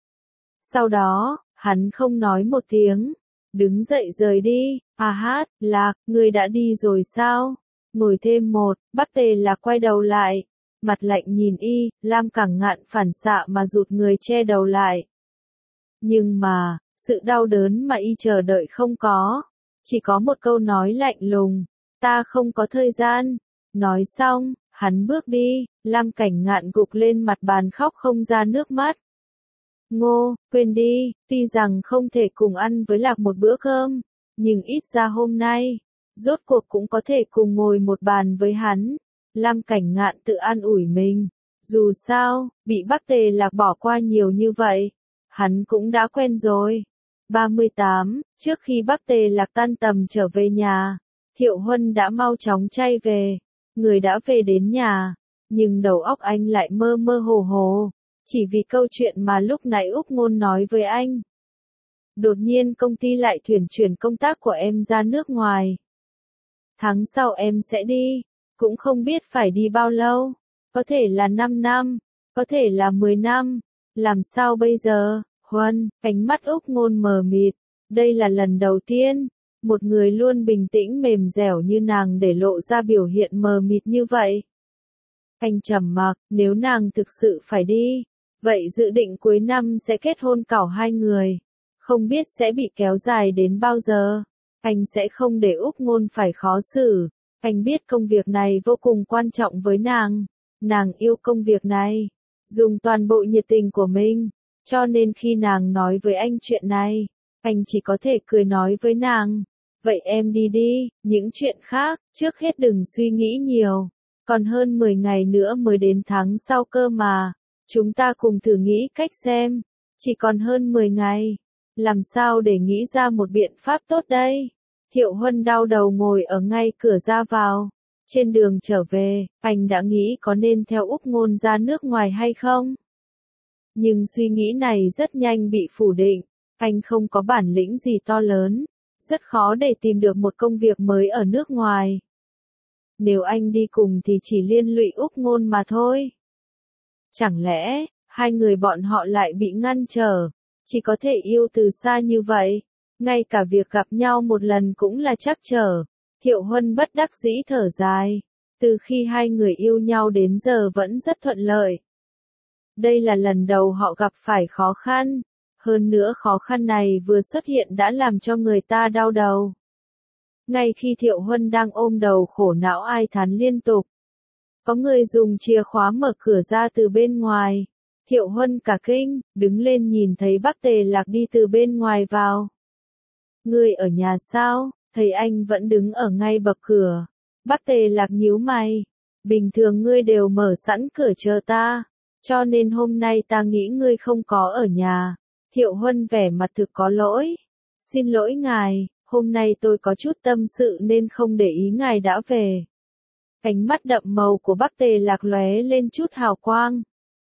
Sau đó, hắn không nói một tiếng, đứng dậy rời đi. À hát, Lạc, ngươi đã đi rồi sao? Ngồi thêm một. Bắc Tề Lạc quay đầu lại, mặt lạnh nhìn y, Lam Cảng Ngạn phản xạ mà rụt người che đầu lại. Nhưng mà, sự đau đớn mà y chờ đợi không có. Chỉ có một câu nói lạnh lùng, ta không có thời gian. Nói xong, hắn bước đi, Lam Cảnh Ngạn gục lên mặt bàn khóc không ra nước mắt. Ngô, quên đi, tuy rằng không thể cùng ăn với Lạc một bữa cơm, nhưng ít ra hôm nay, rốt cuộc cũng có thể cùng ngồi một bàn với hắn. Lam Cảnh Ngạn tự an ủi mình, dù sao, bị Bắc Tề Lạc bỏ qua nhiều như vậy, hắn cũng đã quen rồi. ba mươi tám, trước khi Bắc Tề Lạc tan tầm trở về nhà, Thiệu Huân đã mau chóng chay về. Người đã về đến nhà, nhưng đầu óc anh lại mơ mơ hồ hồ, chỉ vì câu chuyện mà lúc nãy Úc Ngôn nói với anh. Đột nhiên công ty lại thuyển chuyển công tác của em ra nước ngoài. Tháng sau em sẽ đi, cũng không biết phải đi bao lâu, có thể là năm năm, có thể là mười năm, làm sao bây giờ? Huân, ánh mắt Úc Ngôn mờ mịt, đây là lần đầu tiên, một người luôn bình tĩnh mềm dẻo như nàng để lộ ra biểu hiện mờ mịt như vậy. Anh trầm mặc, nếu nàng thực sự phải đi, vậy dự định cuối năm sẽ kết hôn cảo hai người, không biết sẽ bị kéo dài đến bao giờ. Anh sẽ không để Úc Ngôn phải khó xử, anh biết công việc này vô cùng quan trọng với nàng, nàng yêu công việc này, dùng toàn bộ nhiệt tình của mình, cho nên khi nàng nói với anh chuyện này, anh chỉ có thể cười nói với nàng. Vậy em đi đi, những chuyện khác, trước hết đừng suy nghĩ nhiều. Còn hơn mười ngày nữa mới đến tháng sau cơ mà. Chúng ta cùng thử nghĩ cách xem. Chỉ còn hơn mười ngày. Làm sao để nghĩ ra một biện pháp tốt đây? Thiệu Huân đau đầu ngồi ở ngay cửa ra vào. Trên đường trở về, anh đã nghĩ có nên theo Úc Ngôn ra nước ngoài hay không? Nhưng suy nghĩ này rất nhanh bị phủ định. Anh không có bản lĩnh gì to lớn. Rất khó để tìm được một công việc mới ở nước ngoài. Nếu anh đi cùng thì chỉ liên lụy Úc Ngôn mà thôi. Chẳng lẽ, hai người bọn họ lại bị ngăn trở, chỉ có thể yêu từ xa như vậy, ngay cả việc gặp nhau một lần cũng là trắc trở. Thiệu Huân bất đắc dĩ thở dài, từ khi hai người yêu nhau đến giờ vẫn rất thuận lợi. Đây là lần đầu họ gặp phải khó khăn. Hơn nữa khó khăn này vừa xuất hiện đã làm cho người ta đau đầu. Ngay khi Thiệu Huân đang ôm đầu khổ não ai thán liên tục. Có người dùng chìa khóa mở cửa ra từ bên ngoài. Thiệu Huân cả kinh, đứng lên nhìn thấy Bắc Tề Lạc đi từ bên ngoài vào. Ngươi ở nhà sao? Thấy anh vẫn đứng ở ngay bậc cửa. Bắc Tề Lạc nhíu mày. Bình thường ngươi đều mở sẵn cửa chờ ta. Cho nên hôm nay ta nghĩ ngươi không có ở nhà. Thiệu Huân vẻ mặt thực có lỗi. Xin lỗi ngài, hôm nay tôi có chút tâm sự nên không để ý ngài đã về. Ánh mắt đậm màu của Bắc Tề Lạc lóe lên chút hào quang.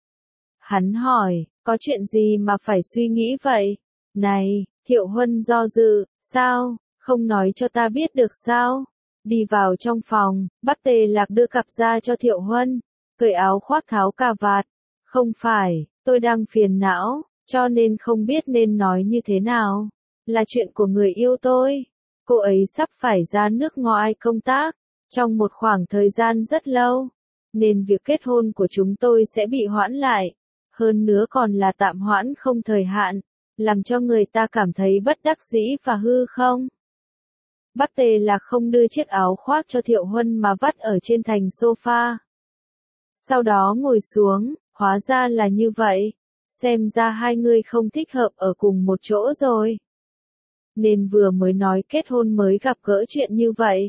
Hắn hỏi, có chuyện gì mà phải suy nghĩ vậy? Này, Thiệu Huân do dự, sao, không nói cho ta biết được sao? Đi vào trong phòng, Bắc Tề Lạc đưa cặp ra cho Thiệu Huân, cởi áo khoác tháo cà vạt. Không phải, tôi đang phiền não. Cho nên không biết nên nói như thế nào. Là chuyện của người yêu tôi. Cô ấy sắp phải ra nước ngoài công tác. Trong một khoảng thời gian rất lâu. Nên việc kết hôn của chúng tôi sẽ bị hoãn lại. Hơn nữa còn là tạm hoãn không thời hạn. Làm cho người ta cảm thấy bất đắc dĩ và hư không. Bắc Tề Lạc không đưa chiếc áo khoác cho Thiệu Huân mà vắt ở trên thành sofa. Sau đó ngồi xuống, hóa ra là như vậy. Xem ra hai người không thích hợp ở cùng một chỗ rồi. Nên vừa mới nói kết hôn mới gặp gỡ chuyện như vậy.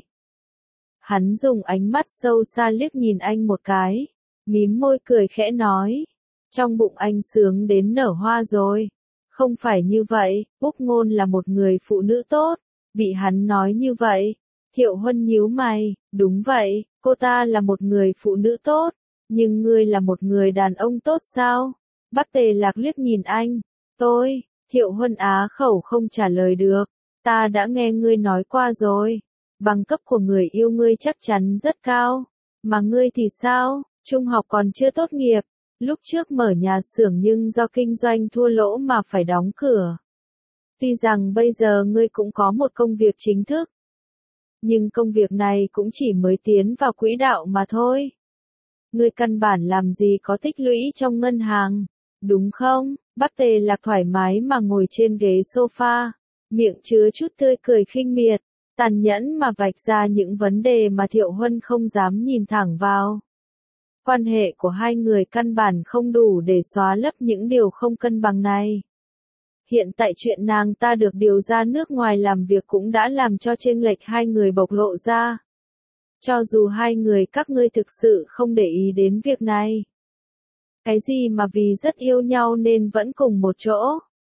Hắn dùng ánh mắt sâu xa liếc nhìn anh một cái. Mím môi cười khẽ nói. Trong bụng anh sướng đến nở hoa rồi. Không phải như vậy, Úc Ngôn là một người phụ nữ tốt. Bị hắn nói như vậy. Thiệu Huân nhíu mày. Đúng vậy, cô ta là một người phụ nữ tốt. Nhưng ngươi là một người đàn ông tốt sao? Bắc Tề Lạc liếc nhìn anh. Tôi, Thiệu Huân á khẩu không trả lời được. Ta đã nghe ngươi nói qua rồi. Bằng cấp của người yêu ngươi chắc chắn rất cao. Mà ngươi thì sao? Trung học còn chưa tốt nghiệp. Lúc trước mở nhà xưởng nhưng do kinh doanh thua lỗ mà phải đóng cửa. Tuy rằng bây giờ ngươi cũng có một công việc chính thức. Nhưng công việc này cũng chỉ mới tiến vào quỹ đạo mà thôi. ngươi căn bản làm gì có tích lũy trong ngân hàng, đúng không? Bắc Tề Lạc thoải mái mà ngồi trên ghế sofa, miệng chứa chút tươi cười khinh miệt, tàn nhẫn mà vạch ra những vấn đề mà Thiệu Huân không dám nhìn thẳng vào. Quan hệ của hai người căn bản không đủ để xóa lấp những điều không cân bằng này. Hiện tại chuyện nàng ta được điều ra nước ngoài làm việc cũng đã làm cho chênh lệch hai người bộc lộ ra. Cho dù hai người các ngươi thực sự không để ý đến việc này. Cái gì mà vì rất yêu nhau nên vẫn cùng một chỗ?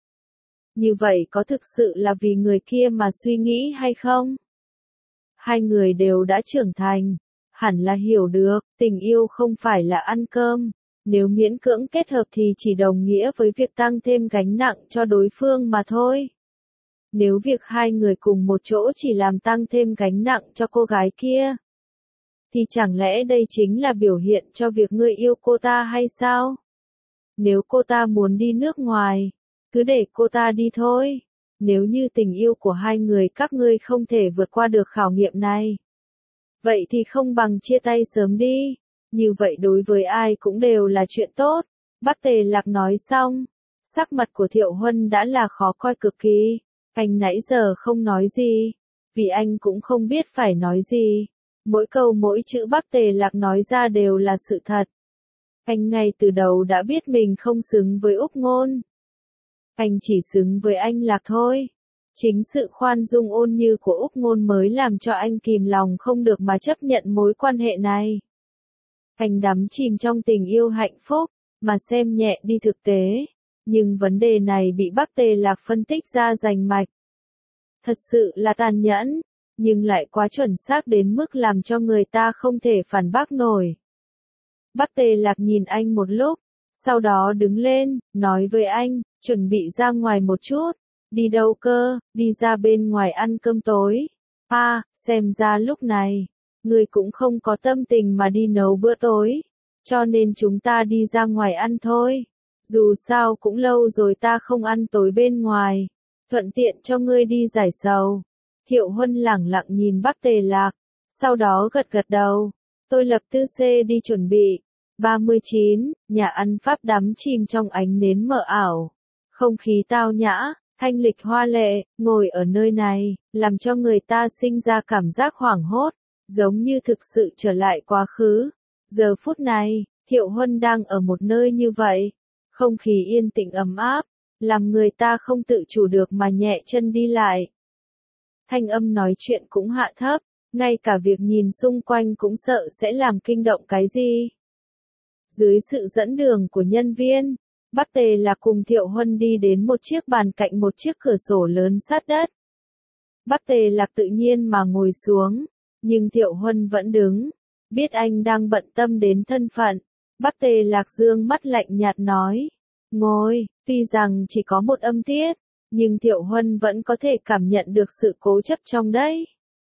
Như vậy có thực sự là vì người kia mà suy nghĩ hay không? Hai người đều đã trưởng thành, hẳn là hiểu được, tình yêu không phải là ăn cơm, nếu miễn cưỡng kết hợp thì chỉ đồng nghĩa với việc tăng thêm gánh nặng cho đối phương mà thôi. Nếu việc hai người cùng một chỗ chỉ làm tăng thêm gánh nặng cho cô gái kia, thì chẳng lẽ đây chính là biểu hiện cho việc ngươi yêu cô ta hay sao? Nếu cô ta muốn đi nước ngoài, cứ để cô ta đi thôi. Nếu như tình yêu của hai người các ngươi không thể vượt qua được khảo nghiệm này, vậy thì không bằng chia tay sớm đi. Như vậy đối với ai cũng đều là chuyện tốt. Bắc Tề Lạc nói xong, sắc mặt của Thiệu Huân đã là khó coi cực kỳ. Anh nãy giờ không nói gì, vì anh cũng không biết phải nói gì. Mỗi câu mỗi chữ Bắc Tề Lạc nói ra đều là sự thật. Anh ngay từ đầu đã biết mình không xứng với Úc Ngôn. Anh chỉ xứng với anh Lạc thôi. Chính sự khoan dung ôn như của Úc Ngôn mới làm cho anh kìm lòng không được mà chấp nhận mối quan hệ này. Anh đắm chìm trong tình yêu hạnh phúc, mà xem nhẹ đi thực tế. Nhưng vấn đề này bị Bắc Tề Lạc phân tích ra rành mạch. Thật sự là tàn nhẫn, nhưng lại quá chuẩn xác đến mức làm cho người ta không thể phản bác nổi. Bắc Tề Lạc nhìn anh một lúc, sau đó đứng lên, nói với anh, chuẩn bị ra ngoài một chút. Đi đâu cơ? Đi ra bên ngoài ăn cơm tối. À, xem ra lúc này, người cũng không có tâm tình mà đi nấu bữa tối. Cho nên chúng ta đi ra ngoài ăn thôi. Dù sao cũng lâu rồi ta không ăn tối bên ngoài. Thuận tiện cho ngươi đi giải sầu. Thiệu Huân lẳng lặng nhìn Bắc Tề Lạc, sau đó gật gật đầu. Tôi lập tư xê đi chuẩn bị. ba mươi chín, nhà ăn Pháp đắm chìm trong ánh nến mờ ảo. Không khí tao nhã, thanh lịch hoa lệ, ngồi ở nơi này, làm cho người ta sinh ra cảm giác hoảng hốt, giống như thực sự trở lại quá khứ. Giờ phút này, Thiệu Huân đang ở một nơi như vậy. Không khí yên tĩnh ấm áp, làm người ta không tự chủ được mà nhẹ chân đi lại. Thanh âm nói chuyện cũng hạ thấp, ngay cả việc nhìn xung quanh cũng sợ sẽ làm kinh động cái gì. Dưới sự dẫn đường của nhân viên, Bắc Tề Lạc cùng Thiệu Huân đi đến một chiếc bàn cạnh một chiếc cửa sổ lớn sát đất. Bắc Tề Lạc tự nhiên mà ngồi xuống, nhưng Thiệu Huân vẫn đứng, biết anh đang bận tâm đến thân phận. Bắc Tề Lạc dương mắt lạnh nhạt nói, ngồi, tuy rằng chỉ có một âm tiết, nhưng Thiệu Huân vẫn có thể cảm nhận được sự cố chấp trong đấy.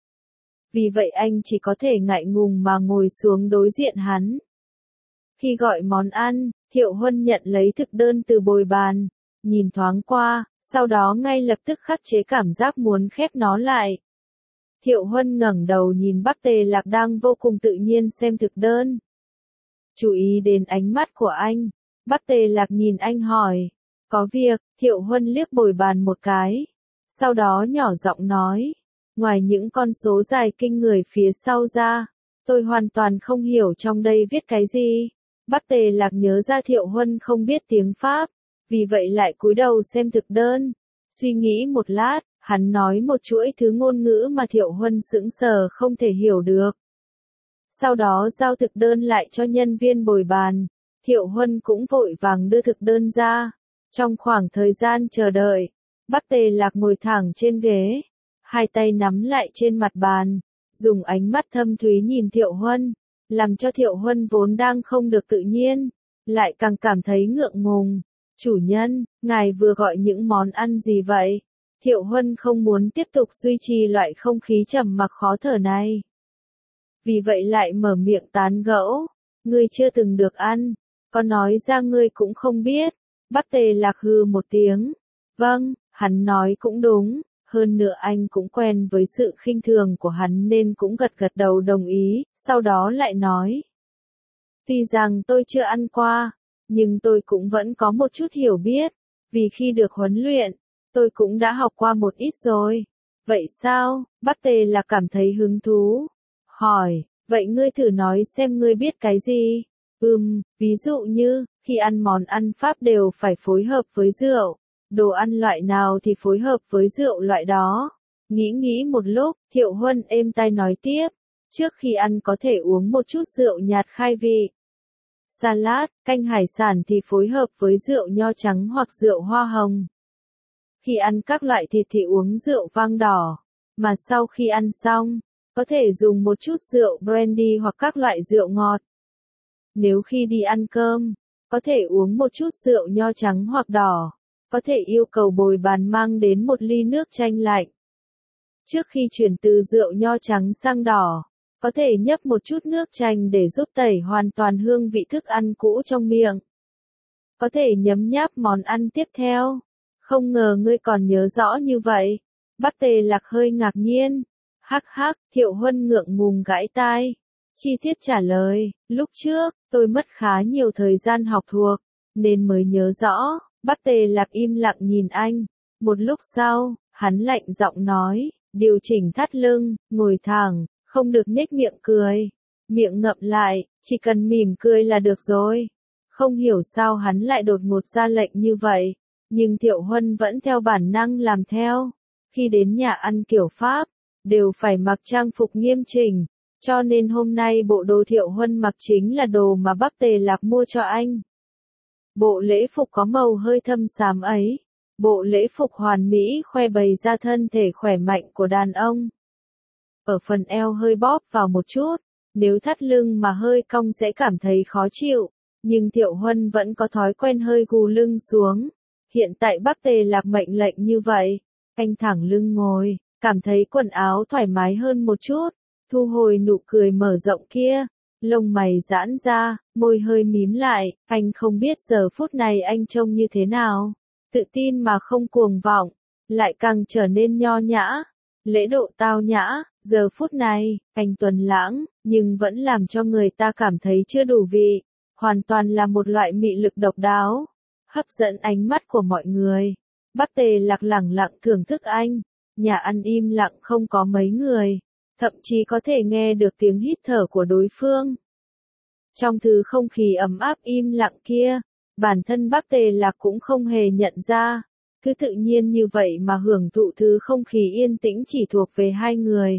Vì vậy anh chỉ có thể ngại ngùng mà ngồi xuống đối diện hắn. Khi gọi món ăn, Thiệu Huân nhận lấy thực đơn từ bồi bàn, nhìn thoáng qua, sau đó ngay lập tức khắc chế cảm giác muốn khép nó lại. Thiệu Huân ngẩng đầu nhìn Bắc Tề Lạc đang vô cùng tự nhiên xem thực đơn. Chú ý đến ánh mắt của anh, Bắc Tề Lạc nhìn anh hỏi, có việc? Thiệu Huân liếc bồi bàn một cái, sau đó nhỏ giọng nói, ngoài những con số dài kinh người phía sau ra, tôi hoàn toàn không hiểu trong đây viết cái gì. Bắc Tề Lạc nhớ ra Thiệu Huân không biết tiếng Pháp, vì vậy lại cúi đầu xem thực đơn. Suy nghĩ một lát, hắn nói một chuỗi thứ ngôn ngữ mà Thiệu Huân sững sờ không thể hiểu được. Sau đó giao thực đơn lại cho nhân viên bồi bàn. Thiệu Huân cũng vội vàng đưa thực đơn ra. Trong khoảng thời gian chờ đợi, Bắc Tề Lạc ngồi thẳng trên ghế, hai tay nắm lại trên mặt bàn, dùng ánh mắt thâm thúy nhìn Thiệu Huân, làm cho Thiệu Huân vốn đang không được tự nhiên, lại càng cảm thấy ngượng ngùng. Chủ nhân, ngài vừa gọi những món ăn gì vậy? Thiệu Huân không muốn tiếp tục duy trì loại không khí trầm mặc khó thở này. Vì vậy lại mở miệng tán gẫu, ngươi chưa từng được ăn, có nói ra ngươi cũng không biết. Bắc Tề Lạc hừ một tiếng, vâng, hắn nói cũng đúng, hơn nữa anh cũng quen với sự khinh thường của hắn nên cũng gật gật đầu đồng ý, sau đó lại nói. Tuy rằng tôi chưa ăn qua, nhưng tôi cũng vẫn có một chút hiểu biết, vì khi được huấn luyện, tôi cũng đã học qua một ít rồi. Vậy sao? Bác Tề là cảm thấy hứng thú. Hỏi, vậy ngươi thử nói xem ngươi biết cái gì? Ừm, ví dụ như, khi ăn món ăn Pháp đều phải phối hợp với rượu. Đồ ăn loại nào thì phối hợp với rượu loại đó. Nghĩ nghĩ một lúc, Thiệu Huân êm tai nói tiếp. Trước khi ăn có thể uống một chút rượu nhạt khai vị. Salad, canh hải sản thì phối hợp với rượu nho trắng hoặc rượu hoa hồng. Khi ăn các loại thịt thì uống rượu vang đỏ. Mà sau khi ăn xong, có thể dùng một chút rượu brandy hoặc các loại rượu ngọt. Nếu khi đi ăn cơm, có thể uống một chút rượu nho trắng hoặc đỏ. Có thể yêu cầu bồi bàn mang đến một ly nước chanh lạnh. Trước khi chuyển từ rượu nho trắng sang đỏ, có thể nhấp một chút nước chanh để giúp tẩy hoàn toàn hương vị thức ăn cũ trong miệng. Có thể nhấm nháp món ăn tiếp theo. Không ngờ ngươi còn nhớ rõ như vậy. Bác Tề Lạc hơi ngạc nhiên. Hắc hắc, Thiệu Huân ngượng ngùng gãi tai. Chi tiết trả lời, lúc trước, tôi mất khá nhiều thời gian học thuộc, nên mới nhớ rõ. Bác Tề Lạc im lặng nhìn anh. Một lúc sau, hắn lạnh giọng nói, điều chỉnh thắt lưng, ngồi thẳng, không được nhếch miệng cười. Miệng ngậm lại, chỉ cần mỉm cười là được rồi. Không hiểu sao hắn lại đột ngột ra lệnh như vậy, nhưng Thiệu Huân vẫn theo bản năng làm theo. Khi đến nhà ăn kiểu Pháp, đều phải mặc trang phục nghiêm chỉnh, cho nên hôm nay bộ đồ Thiệu Huân mặc chính là đồ mà bác Tề Lạc mua cho anh. Bộ lễ phục có màu hơi thâm xám ấy. Bộ lễ phục hoàn mỹ khoe bày ra thân thể khỏe mạnh của đàn ông. Ở phần eo hơi bóp vào một chút, nếu thắt lưng mà hơi cong sẽ cảm thấy khó chịu, nhưng Thiệu Huân vẫn có thói quen hơi gù lưng xuống. Hiện tại bác Tề Lạc mệnh lệnh như vậy, anh thẳng lưng ngồi, cảm thấy quần áo thoải mái hơn một chút, thu hồi nụ cười mở rộng kia, lông mày giãn ra, môi hơi mím lại, anh không biết giờ phút này anh trông như thế nào. Tự tin mà không cuồng vọng, lại càng trở nên nho nhã, lễ độ tao nhã, giờ phút này, anh tuấn lãng, nhưng vẫn làm cho người ta cảm thấy chưa đủ vị, hoàn toàn là một loại mị lực độc đáo, hấp dẫn ánh mắt của mọi người. Bác Tề Lạc lẳng lặng thưởng thức anh, nhà ăn im lặng không có mấy người, thậm chí có thể nghe được tiếng hít thở của đối phương. Trong thứ không khí ấm áp im lặng kia, bản thân bác Tề Lạc cũng không hề nhận ra, cứ tự nhiên như vậy mà hưởng thụ thứ không khí yên tĩnh chỉ thuộc về hai người.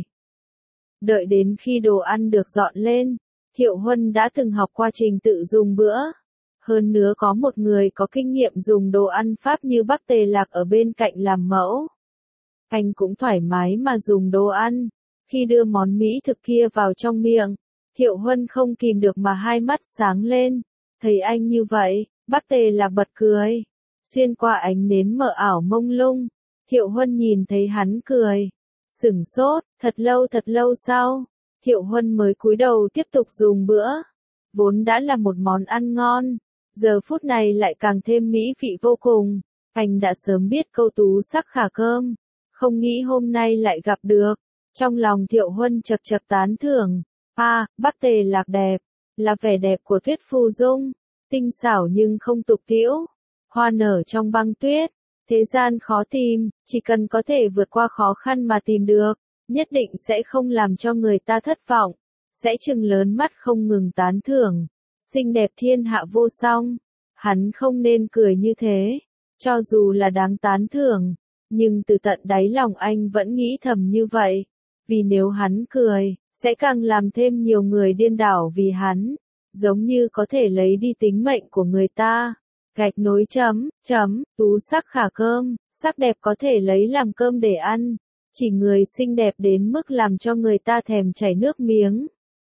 Đợi đến khi đồ ăn được dọn lên, Thiệu Huân đã từng học qua trình tự dùng bữa. Hơn nữa có một người có kinh nghiệm dùng đồ ăn Pháp như bác Tề Lạc ở bên cạnh làm mẫu. Anh cũng thoải mái mà dùng đồ ăn. Khi đưa món mỹ thực kia vào trong miệng, Thiệu Huân không kìm được mà hai mắt sáng lên. Thấy anh như vậy, bác Tề Lạc bật cười. Xuyên qua ánh nến mờ ảo mông lung, Thiệu Huân nhìn thấy hắn cười. Sửng sốt, thật lâu thật lâu sau, Thiệu Huân mới cúi đầu tiếp tục dùng bữa. Vốn đã là một món ăn ngon, giờ phút này lại càng thêm mỹ vị vô cùng. Anh đã sớm biết câu tú sắc khả cơm, không nghĩ hôm nay lại gặp được. Trong lòng Thiệu Huân chật chật tán thưởng. À, bác Tề Lạc đẹp, là vẻ đẹp của Tuyết Phù Dung, tinh xảo nhưng không tục tĩu. Hoa nở trong băng tuyết, thế gian khó tìm, chỉ cần có thể vượt qua khó khăn mà tìm được, nhất định sẽ không làm cho người ta thất vọng, sẽ trừng lớn mắt không ngừng tán thưởng. Xinh đẹp thiên hạ vô song, hắn không nên cười như thế, cho dù là đáng tán thưởng, nhưng từ tận đáy lòng anh vẫn nghĩ thầm như vậy, vì nếu hắn cười, sẽ càng làm thêm nhiều người điên đảo vì hắn, giống như có thể lấy đi tính mệnh của người ta. Gạch nối chấm, chấm, tú sắc khả cơm, sắc đẹp có thể lấy làm cơm để ăn, chỉ người xinh đẹp đến mức làm cho người ta thèm chảy nước miếng.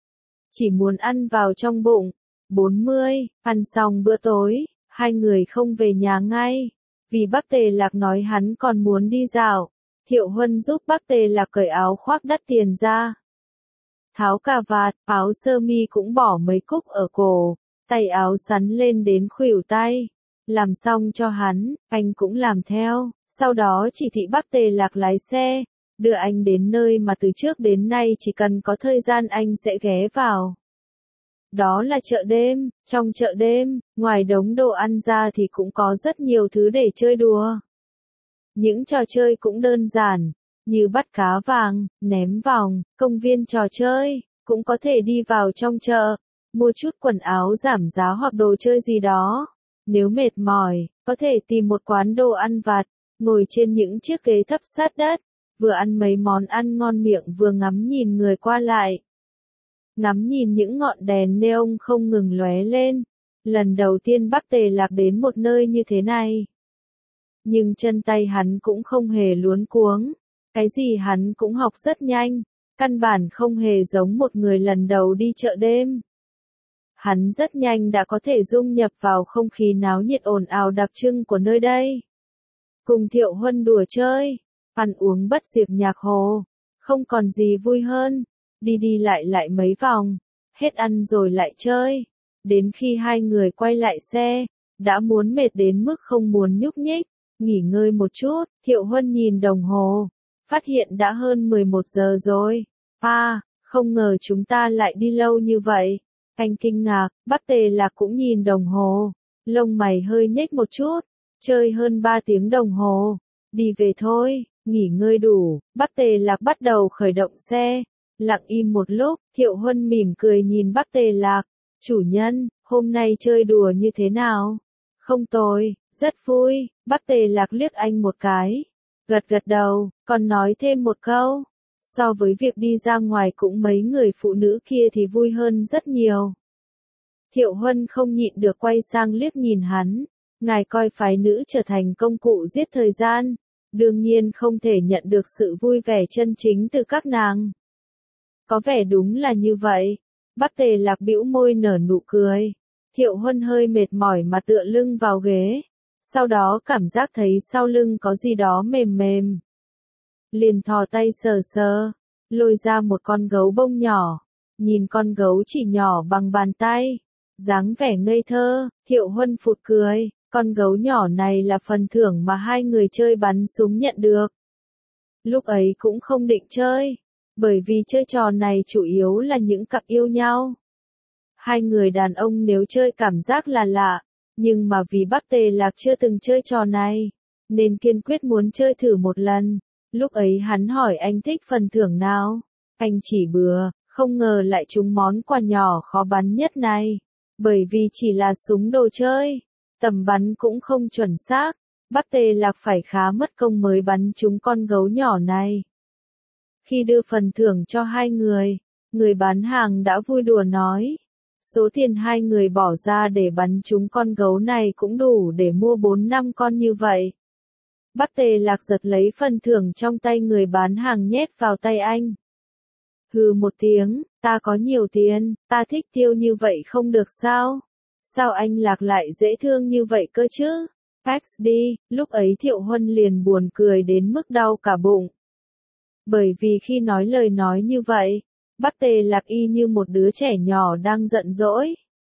Chỉ muốn ăn vào trong bụng. bốn mươi, ăn xong bữa tối, hai người không về nhà ngay, vì bác Tề Lạc nói hắn còn muốn đi dạo. Thiệu Huân giúp bác Tề Lạc cởi áo khoác đắt tiền ra. Tháo cà vạt, áo sơ mi cũng bỏ mấy cúc ở cổ, tay áo sắn lên đến khuỷu tay. Làm xong cho hắn, anh cũng làm theo, sau đó chỉ thị bác Tề Lạc lái xe, đưa anh đến nơi mà từ trước đến nay chỉ cần có thời gian anh sẽ ghé vào. Đó là chợ đêm, trong chợ đêm, ngoài đống đồ ăn ra thì cũng có rất nhiều thứ để chơi đùa. Những trò chơi cũng đơn giản, như bắt cá vàng, ném vòng, công viên trò chơi, cũng có thể đi vào trong chợ, mua chút quần áo giảm giá hoặc đồ chơi gì đó. Nếu mệt mỏi, có thể tìm một quán đồ ăn vặt, ngồi trên những chiếc ghế thấp sát đất, vừa ăn mấy món ăn ngon miệng vừa ngắm nhìn người qua lại. Ngắm nhìn những ngọn đèn neon không ngừng lóe lên. Lần đầu tiên Bắc Tề Lạc đến một nơi như thế này. Nhưng chân tay hắn cũng không hề luống cuống. Cái gì hắn cũng học rất nhanh, căn bản không hề giống một người lần đầu đi chợ đêm. Hắn rất nhanh đã có thể dung nhập vào không khí náo nhiệt ồn ào đặc trưng của nơi đây. Cùng Thiệu Huân đùa chơi, ăn uống bất diệt nhạc hồ, không còn gì vui hơn. Đi đi lại lại mấy vòng, hết ăn rồi lại chơi. Đến khi hai người quay lại xe, đã muốn mệt đến mức không muốn nhúc nhích, nghỉ ngơi một chút. Thiệu Huân nhìn đồng hồ, phát hiện đã hơn mười một giờ rồi. À, không ngờ chúng ta lại đi lâu như vậy. Anh kinh ngạc, Bắc Tề Lạc cũng nhìn đồng hồ, lông mày hơi nhếch một chút, chơi hơn ba tiếng đồng hồ, đi về thôi, nghỉ ngơi đủ. Bắc Tề Lạc bắt đầu khởi động xe, lặng im một lúc, Thiệu Huân mỉm cười nhìn Bắc Tề Lạc, chủ nhân, hôm nay chơi đùa như thế nào? Không tồi, rất vui. Bắc Tề Lạc liếc anh một cái, gật gật đầu, còn nói thêm một câu. So với việc đi ra ngoài cũng mấy người phụ nữ kia thì vui hơn rất nhiều. Thiệu Huân không nhịn được quay sang liếc nhìn hắn. Ngài coi phái nữ trở thành công cụ giết thời gian. Đương nhiên không thể nhận được sự vui vẻ chân chính từ các nàng. Có vẻ đúng là như vậy. Bắc Tề Lạc bĩu môi nở nụ cười. Thiệu Huân hơi mệt mỏi mà tựa lưng vào ghế. Sau đó cảm giác thấy sau lưng có gì đó mềm mềm. Liền thò tay sờ sờ, lôi ra một con gấu bông nhỏ. Nhìn con gấu chỉ nhỏ bằng bàn tay, dáng vẻ ngây thơ, Thiệu Huân phụt cười. Con gấu nhỏ này là phần thưởng mà hai người chơi bắn súng nhận được. Lúc ấy cũng không định chơi, bởi vì chơi trò này chủ yếu là những cặp yêu nhau. Hai người đàn ông nếu chơi cảm giác là lạ, nhưng mà vì Bắc Tề Lạc chưa từng chơi trò này, nên kiên quyết muốn chơi thử một lần. Lúc ấy hắn hỏi anh thích phần thưởng nào, anh chỉ bừa, không ngờ lại trúng món quà nhỏ khó bắn nhất này. Bởi vì chỉ là súng đồ chơi, tầm bắn cũng không chuẩn xác, Bắc Tề Lạc phải khá mất công mới bắn trúng con gấu nhỏ này. Khi đưa phần thưởng cho hai người, người bán hàng đã vui đùa nói, số tiền hai người bỏ ra để bắn trúng con gấu này cũng đủ để mua bốn năm con như vậy. Bắc Tề Lạc giật lấy phần thưởng trong tay người bán hàng nhét vào tay anh. Hừ một tiếng, ta có nhiều tiền, ta thích tiêu như vậy không được sao? Sao anh Lạc lại dễ thương như vậy cơ chứ? Pax đi, lúc ấy Thiệu Huân liền buồn cười đến mức đau cả bụng. Bởi vì khi nói lời nói như vậy, Bắc Tề Lạc y như một đứa trẻ nhỏ đang giận dỗi.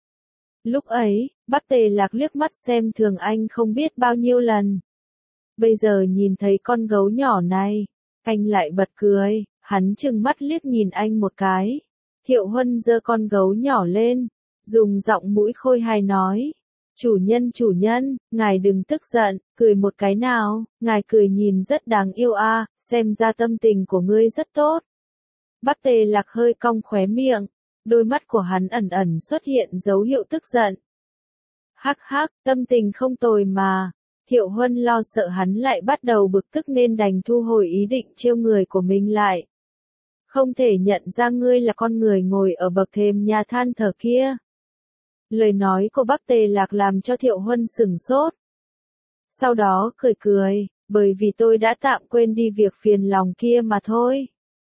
Lúc ấy, Bắc Tề Lạc liếc mắt xem thường anh không biết bao nhiêu lần. Bây giờ nhìn thấy con gấu nhỏ này, anh lại bật cười, hắn trừng mắt liếc nhìn anh một cái. Thiệu Huân giơ con gấu nhỏ lên, dùng giọng mũi khôi hài nói. Chủ nhân chủ nhân, ngài đừng tức giận, cười một cái nào, ngài cười nhìn rất đáng yêu a, à, xem ra tâm tình của ngươi rất tốt. Bắc Tề Lạc hơi cong khóe miệng, đôi mắt của hắn ẩn ẩn xuất hiện dấu hiệu tức giận. Hắc hắc, tâm tình không tồi mà. Thiệu Huân lo sợ hắn lại bắt đầu bực tức nên đành thu hồi ý định trêu người của mình lại. Không thể nhận ra ngươi là con người ngồi ở bậc thềm nhà than thở kia. Lời nói của Bắc Tề Lạc làm cho Thiệu Huân sửng sốt. Sau đó cười cười, bởi vì tôi đã tạm quên đi việc phiền lòng kia mà thôi.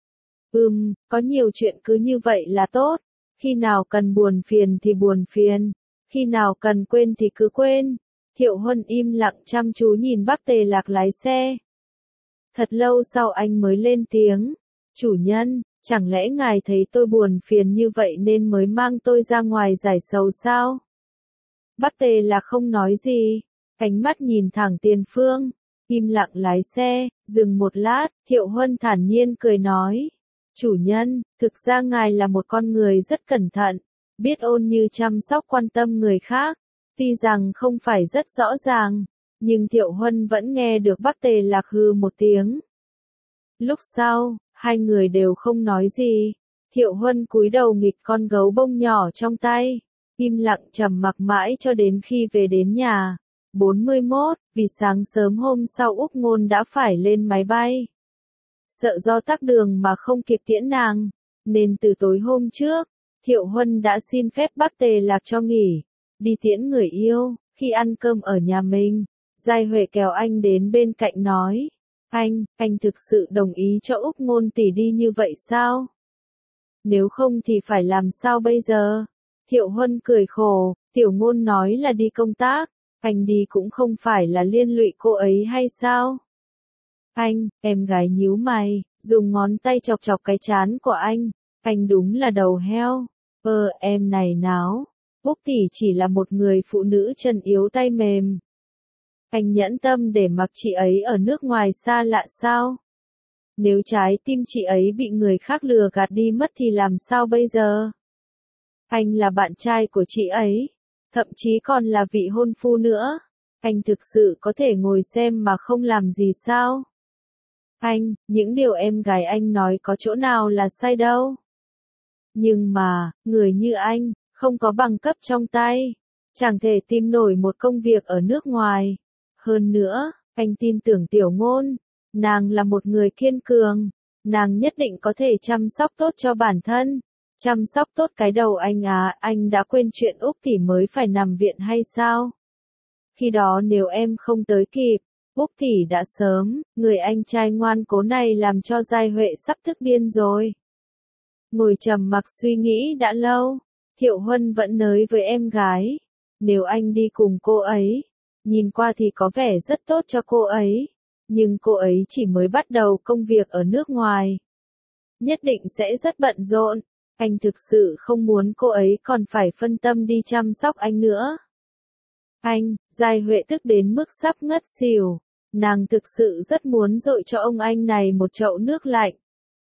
Ừm, có nhiều chuyện cứ như vậy là tốt. Khi nào cần buồn phiền thì buồn phiền, khi nào cần quên thì cứ quên. Thiệu Huân im lặng chăm chú nhìn Bắc Tề Lạc lái xe. Thật lâu sau anh mới lên tiếng. Chủ nhân, chẳng lẽ ngài thấy tôi buồn phiền như vậy nên mới mang tôi ra ngoài giải sầu sao? Bắc Tề Lạc không nói gì, ánh mắt nhìn thẳng tiền phương, im lặng lái xe, dừng một lát, Thiệu Huân thản nhiên cười nói. Chủ nhân, thực ra ngài là một con người rất cẩn thận, biết ôn như chăm sóc quan tâm người khác, tuy rằng không phải rất rõ ràng, nhưng Thiệu Huân vẫn nghe được Bắc Tề Lạc hừ một tiếng. Lúc sau, hai người đều không nói gì, Thiệu Huân cúi đầu nghịch con gấu bông nhỏ trong tay, im lặng trầm mặc mãi cho đến khi về đến nhà. bốn mươi mốt, vì sáng sớm hôm sau Úc Ngôn đã phải lên máy bay. Sợ do tắc đường mà không kịp tiễn nàng, nên từ tối hôm trước, Thiệu Huân đã xin phép Bắc Tề Lạc cho nghỉ, đi tiễn người yêu. Khi ăn cơm ở nhà mình, Giai Huệ kéo anh đến bên cạnh nói, anh, anh thực sự đồng ý cho Úc Ngôn tỷ đi như vậy sao? Nếu không thì phải làm sao bây giờ? Thiệu Huân cười khổ, Tiểu Ngôn nói là đi công tác, anh đi cũng không phải là liên lụy cô ấy hay sao? Anh, em gái nhíu mày, dùng ngón tay chọc chọc cái trán của anh, anh đúng là đầu heo. Ơ, em này náo, Úc tỷ chỉ là một người phụ nữ chân yếu tay mềm. Anh nhẫn tâm để mặc chị ấy ở nước ngoài xa lạ sao? Nếu trái tim chị ấy bị người khác lừa gạt đi mất thì làm sao bây giờ? Anh là bạn trai của chị ấy, thậm chí còn là vị hôn phu nữa. Anh thực sự có thể ngồi xem mà không làm gì sao? Anh, những điều em gái anh nói có chỗ nào là sai đâu. Nhưng mà, người như anh, không có bằng cấp trong tay, chẳng thể tìm nổi một công việc ở nước ngoài. Hơn nữa, anh tin tưởng Tiểu Ngôn, nàng là một người kiên cường, nàng nhất định có thể chăm sóc tốt cho bản thân, chăm sóc tốt cái đầu anh à, anh đã quên chuyện Úc tỷ mới phải nằm viện hay sao? Khi đó nếu em không tới kịp, Úc tỷ đã sớm, người anh trai ngoan cố này làm cho Giai Huệ sắp tức điên rồi. Ngồi trầm mặc suy nghĩ đã lâu, Thiệu Huân vẫn nới với em gái, nếu anh đi cùng cô ấy, nhìn qua thì có vẻ rất tốt cho cô ấy, nhưng cô ấy chỉ mới bắt đầu công việc ở nước ngoài. Nhất định sẽ rất bận rộn, anh thực sự không muốn cô ấy còn phải phân tâm đi chăm sóc anh nữa. Anh, Giai Huệ tức đến mức sắp ngất xỉu, nàng thực sự rất muốn dội cho ông anh này một chậu nước lạnh.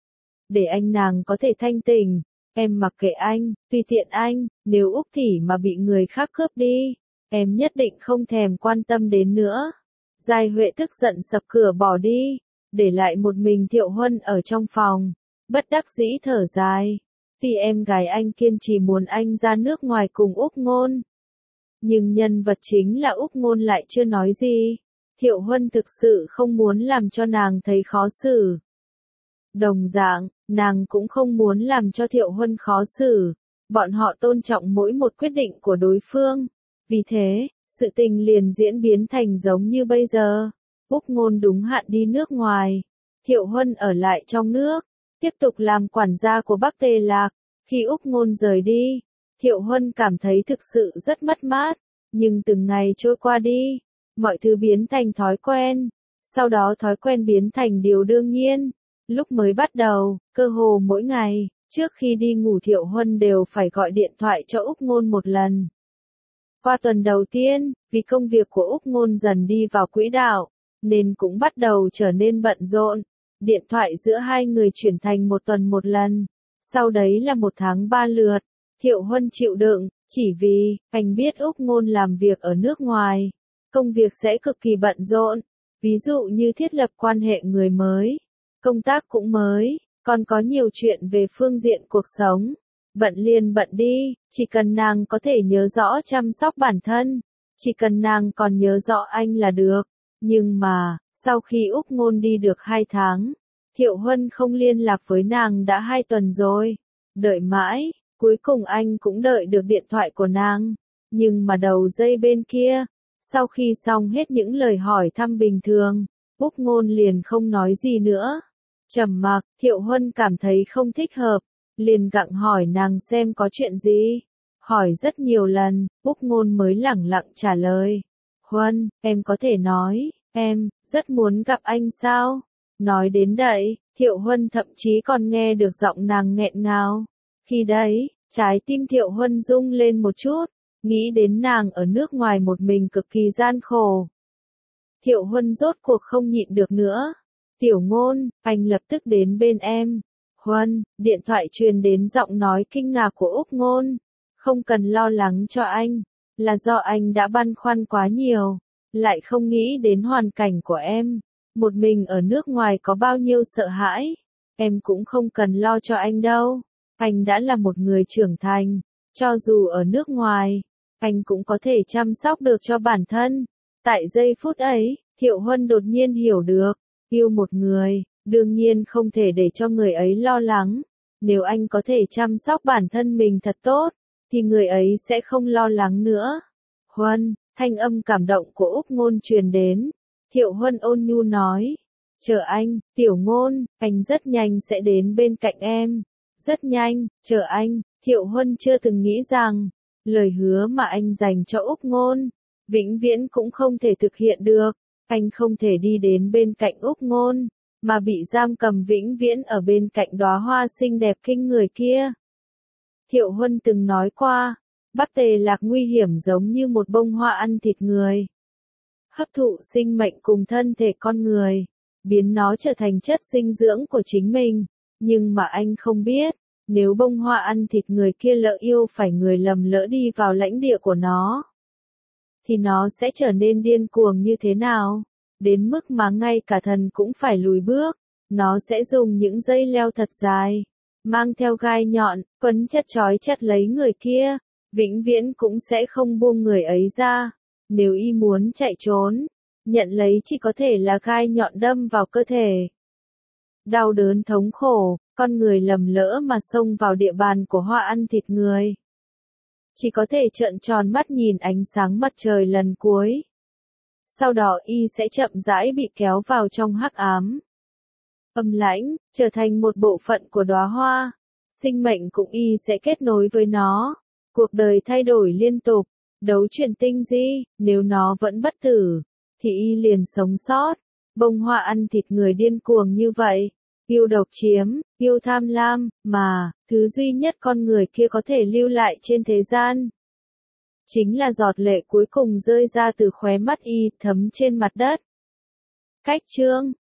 Để anh nàng có thể thanh tỉnh, em mặc kệ anh, tùy tiện anh, nếu Úc tỷ mà bị người khác cướp đi, em nhất định không thèm quan tâm đến nữa. Giai Huệ tức giận sập cửa bỏ đi, để lại một mình Thiệu Huân ở trong phòng, bất đắc dĩ thở dài. Vì em gái anh kiên trì muốn anh ra nước ngoài cùng Úc Ngôn. Nhưng nhân vật chính là Úc Ngôn lại chưa nói gì. Thiệu Huân thực sự không muốn làm cho nàng thấy khó xử. Đồng dạng, nàng cũng không muốn làm cho Thiệu Huân khó xử. Bọn họ tôn trọng mỗi một quyết định của đối phương. Vì thế, sự tình liền diễn biến thành giống như bây giờ. Úc Ngôn đúng hạn đi nước ngoài. Thiệu Huân ở lại trong nước, tiếp tục làm quản gia của Bắc Tề Lạc. Khi Úc Ngôn rời đi, Thiệu Huân cảm thấy thực sự rất mất mát. Nhưng từng ngày trôi qua đi, mọi thứ biến thành thói quen. Sau đó thói quen biến thành điều đương nhiên. Lúc mới bắt đầu, cơ hồ mỗi ngày, trước khi đi ngủ Thiệu Huân đều phải gọi điện thoại cho Úc Ngôn một lần. Qua tuần đầu tiên, vì công việc của Úc Ngôn dần đi vào quỹ đạo, nên cũng bắt đầu trở nên bận rộn. Điện thoại giữa hai người chuyển thành một tuần một lần. Sau đấy là một tháng ba lượt. Thiệu Huân chịu đựng, chỉ vì, anh biết Úc Ngôn làm việc ở nước ngoài. Công việc sẽ cực kỳ bận rộn. Ví dụ như thiết lập quan hệ người mới. Công tác cũng mới, còn có nhiều chuyện về phương diện cuộc sống. Bận liền bận đi, chỉ cần nàng có thể nhớ rõ chăm sóc bản thân. Chỉ cần nàng còn nhớ rõ anh là được. Nhưng mà, sau khi Úc Ngôn đi được hai tháng, Thiệu Huân không liên lạc với nàng đã hai tuần rồi. Đợi mãi, cuối cùng anh cũng đợi được điện thoại của nàng. Nhưng mà đầu dây bên kia, sau khi xong hết những lời hỏi thăm bình thường, Úc Ngôn liền không nói gì nữa. Trầm mặc, Thiệu Huân cảm thấy không thích hợp, liền gặng hỏi nàng xem có chuyện gì. Hỏi rất nhiều lần, Úc Ngôn mới lẳng lặng trả lời. Huân, em có thể nói, em, rất muốn gặp anh sao? Nói đến đây, Thiệu Huân thậm chí còn nghe được giọng nàng nghẹn ngào. Khi đấy, trái tim Thiệu Huân rung lên một chút, nghĩ đến nàng ở nước ngoài một mình cực kỳ gian khổ. Thiệu Huân rốt cuộc không nhịn được nữa. Tiểu Ngôn, anh lập tức đến bên em. Huân, điện thoại truyền đến giọng nói kinh ngạc của Úc Ngôn. Không cần lo lắng cho anh, là do anh đã băn khoăn quá nhiều, lại không nghĩ đến hoàn cảnh của em. Một mình ở nước ngoài có bao nhiêu sợ hãi, em cũng không cần lo cho anh đâu. Anh đã là một người trưởng thành, cho dù ở nước ngoài, anh cũng có thể chăm sóc được cho bản thân. Tại giây phút ấy, Thiệu Huân đột nhiên hiểu được, yêu một người, đương nhiên không thể để cho người ấy lo lắng. Nếu anh có thể chăm sóc bản thân mình thật tốt, thì người ấy sẽ không lo lắng nữa. Huân, thanh âm cảm động của Úc Ngôn truyền đến. Thiệu Huân ôn nhu nói, chờ anh, Tiểu Ngôn, anh rất nhanh sẽ đến bên cạnh em. Rất nhanh, chờ anh, Thiệu Huân chưa từng nghĩ rằng, lời hứa mà anh dành cho Úc Ngôn, vĩnh viễn cũng không thể thực hiện được. Anh không thể đi đến bên cạnh Úc Ngôn, mà bị giam cầm vĩnh viễn ở bên cạnh đóa hoa xinh đẹp kinh người kia. Thiệu Huân từng nói qua, Bắc Tề Lạc nguy hiểm giống như một bông hoa ăn thịt người. Hấp thụ sinh mệnh cùng thân thể con người, biến nó trở thành chất dinh dưỡng của chính mình. Nhưng mà anh không biết, nếu bông hoa ăn thịt người kia lỡ yêu phải người lầm lỡ đi vào lãnh địa của nó, thì nó sẽ trở nên điên cuồng như thế nào, đến mức mà ngay cả thần cũng phải lùi bước. Nó sẽ dùng những dây leo thật dài, mang theo gai nhọn, quấn chất trói chặt lấy người kia, vĩnh viễn cũng sẽ không buông người ấy ra. Nếu y muốn chạy trốn, nhận lấy chỉ có thể là gai nhọn đâm vào cơ thể. Đau đớn thống khổ, con người lầm lỡ mà xông vào địa bàn của hoa ăn thịt người, chỉ có thể trợn tròn mắt nhìn ánh sáng mặt trời lần cuối. Sau đó y sẽ chậm rãi bị kéo vào trong hắc ám, âm lãnh, trở thành một bộ phận của đóa hoa. Sinh mệnh cũng y sẽ kết nối với nó. Cuộc đời thay đổi liên tục, đấu chuyển tinh di, nếu nó vẫn bất tử, thì y liền sống sót. Bông hoa ăn thịt người điên cuồng như vậy, yêu độc chiếm, yêu tham lam, mà, thứ duy nhất con người kia có thể lưu lại trên thế gian, chính là giọt lệ cuối cùng rơi ra từ khóe mắt y, thấm trên mặt đất. Cách chương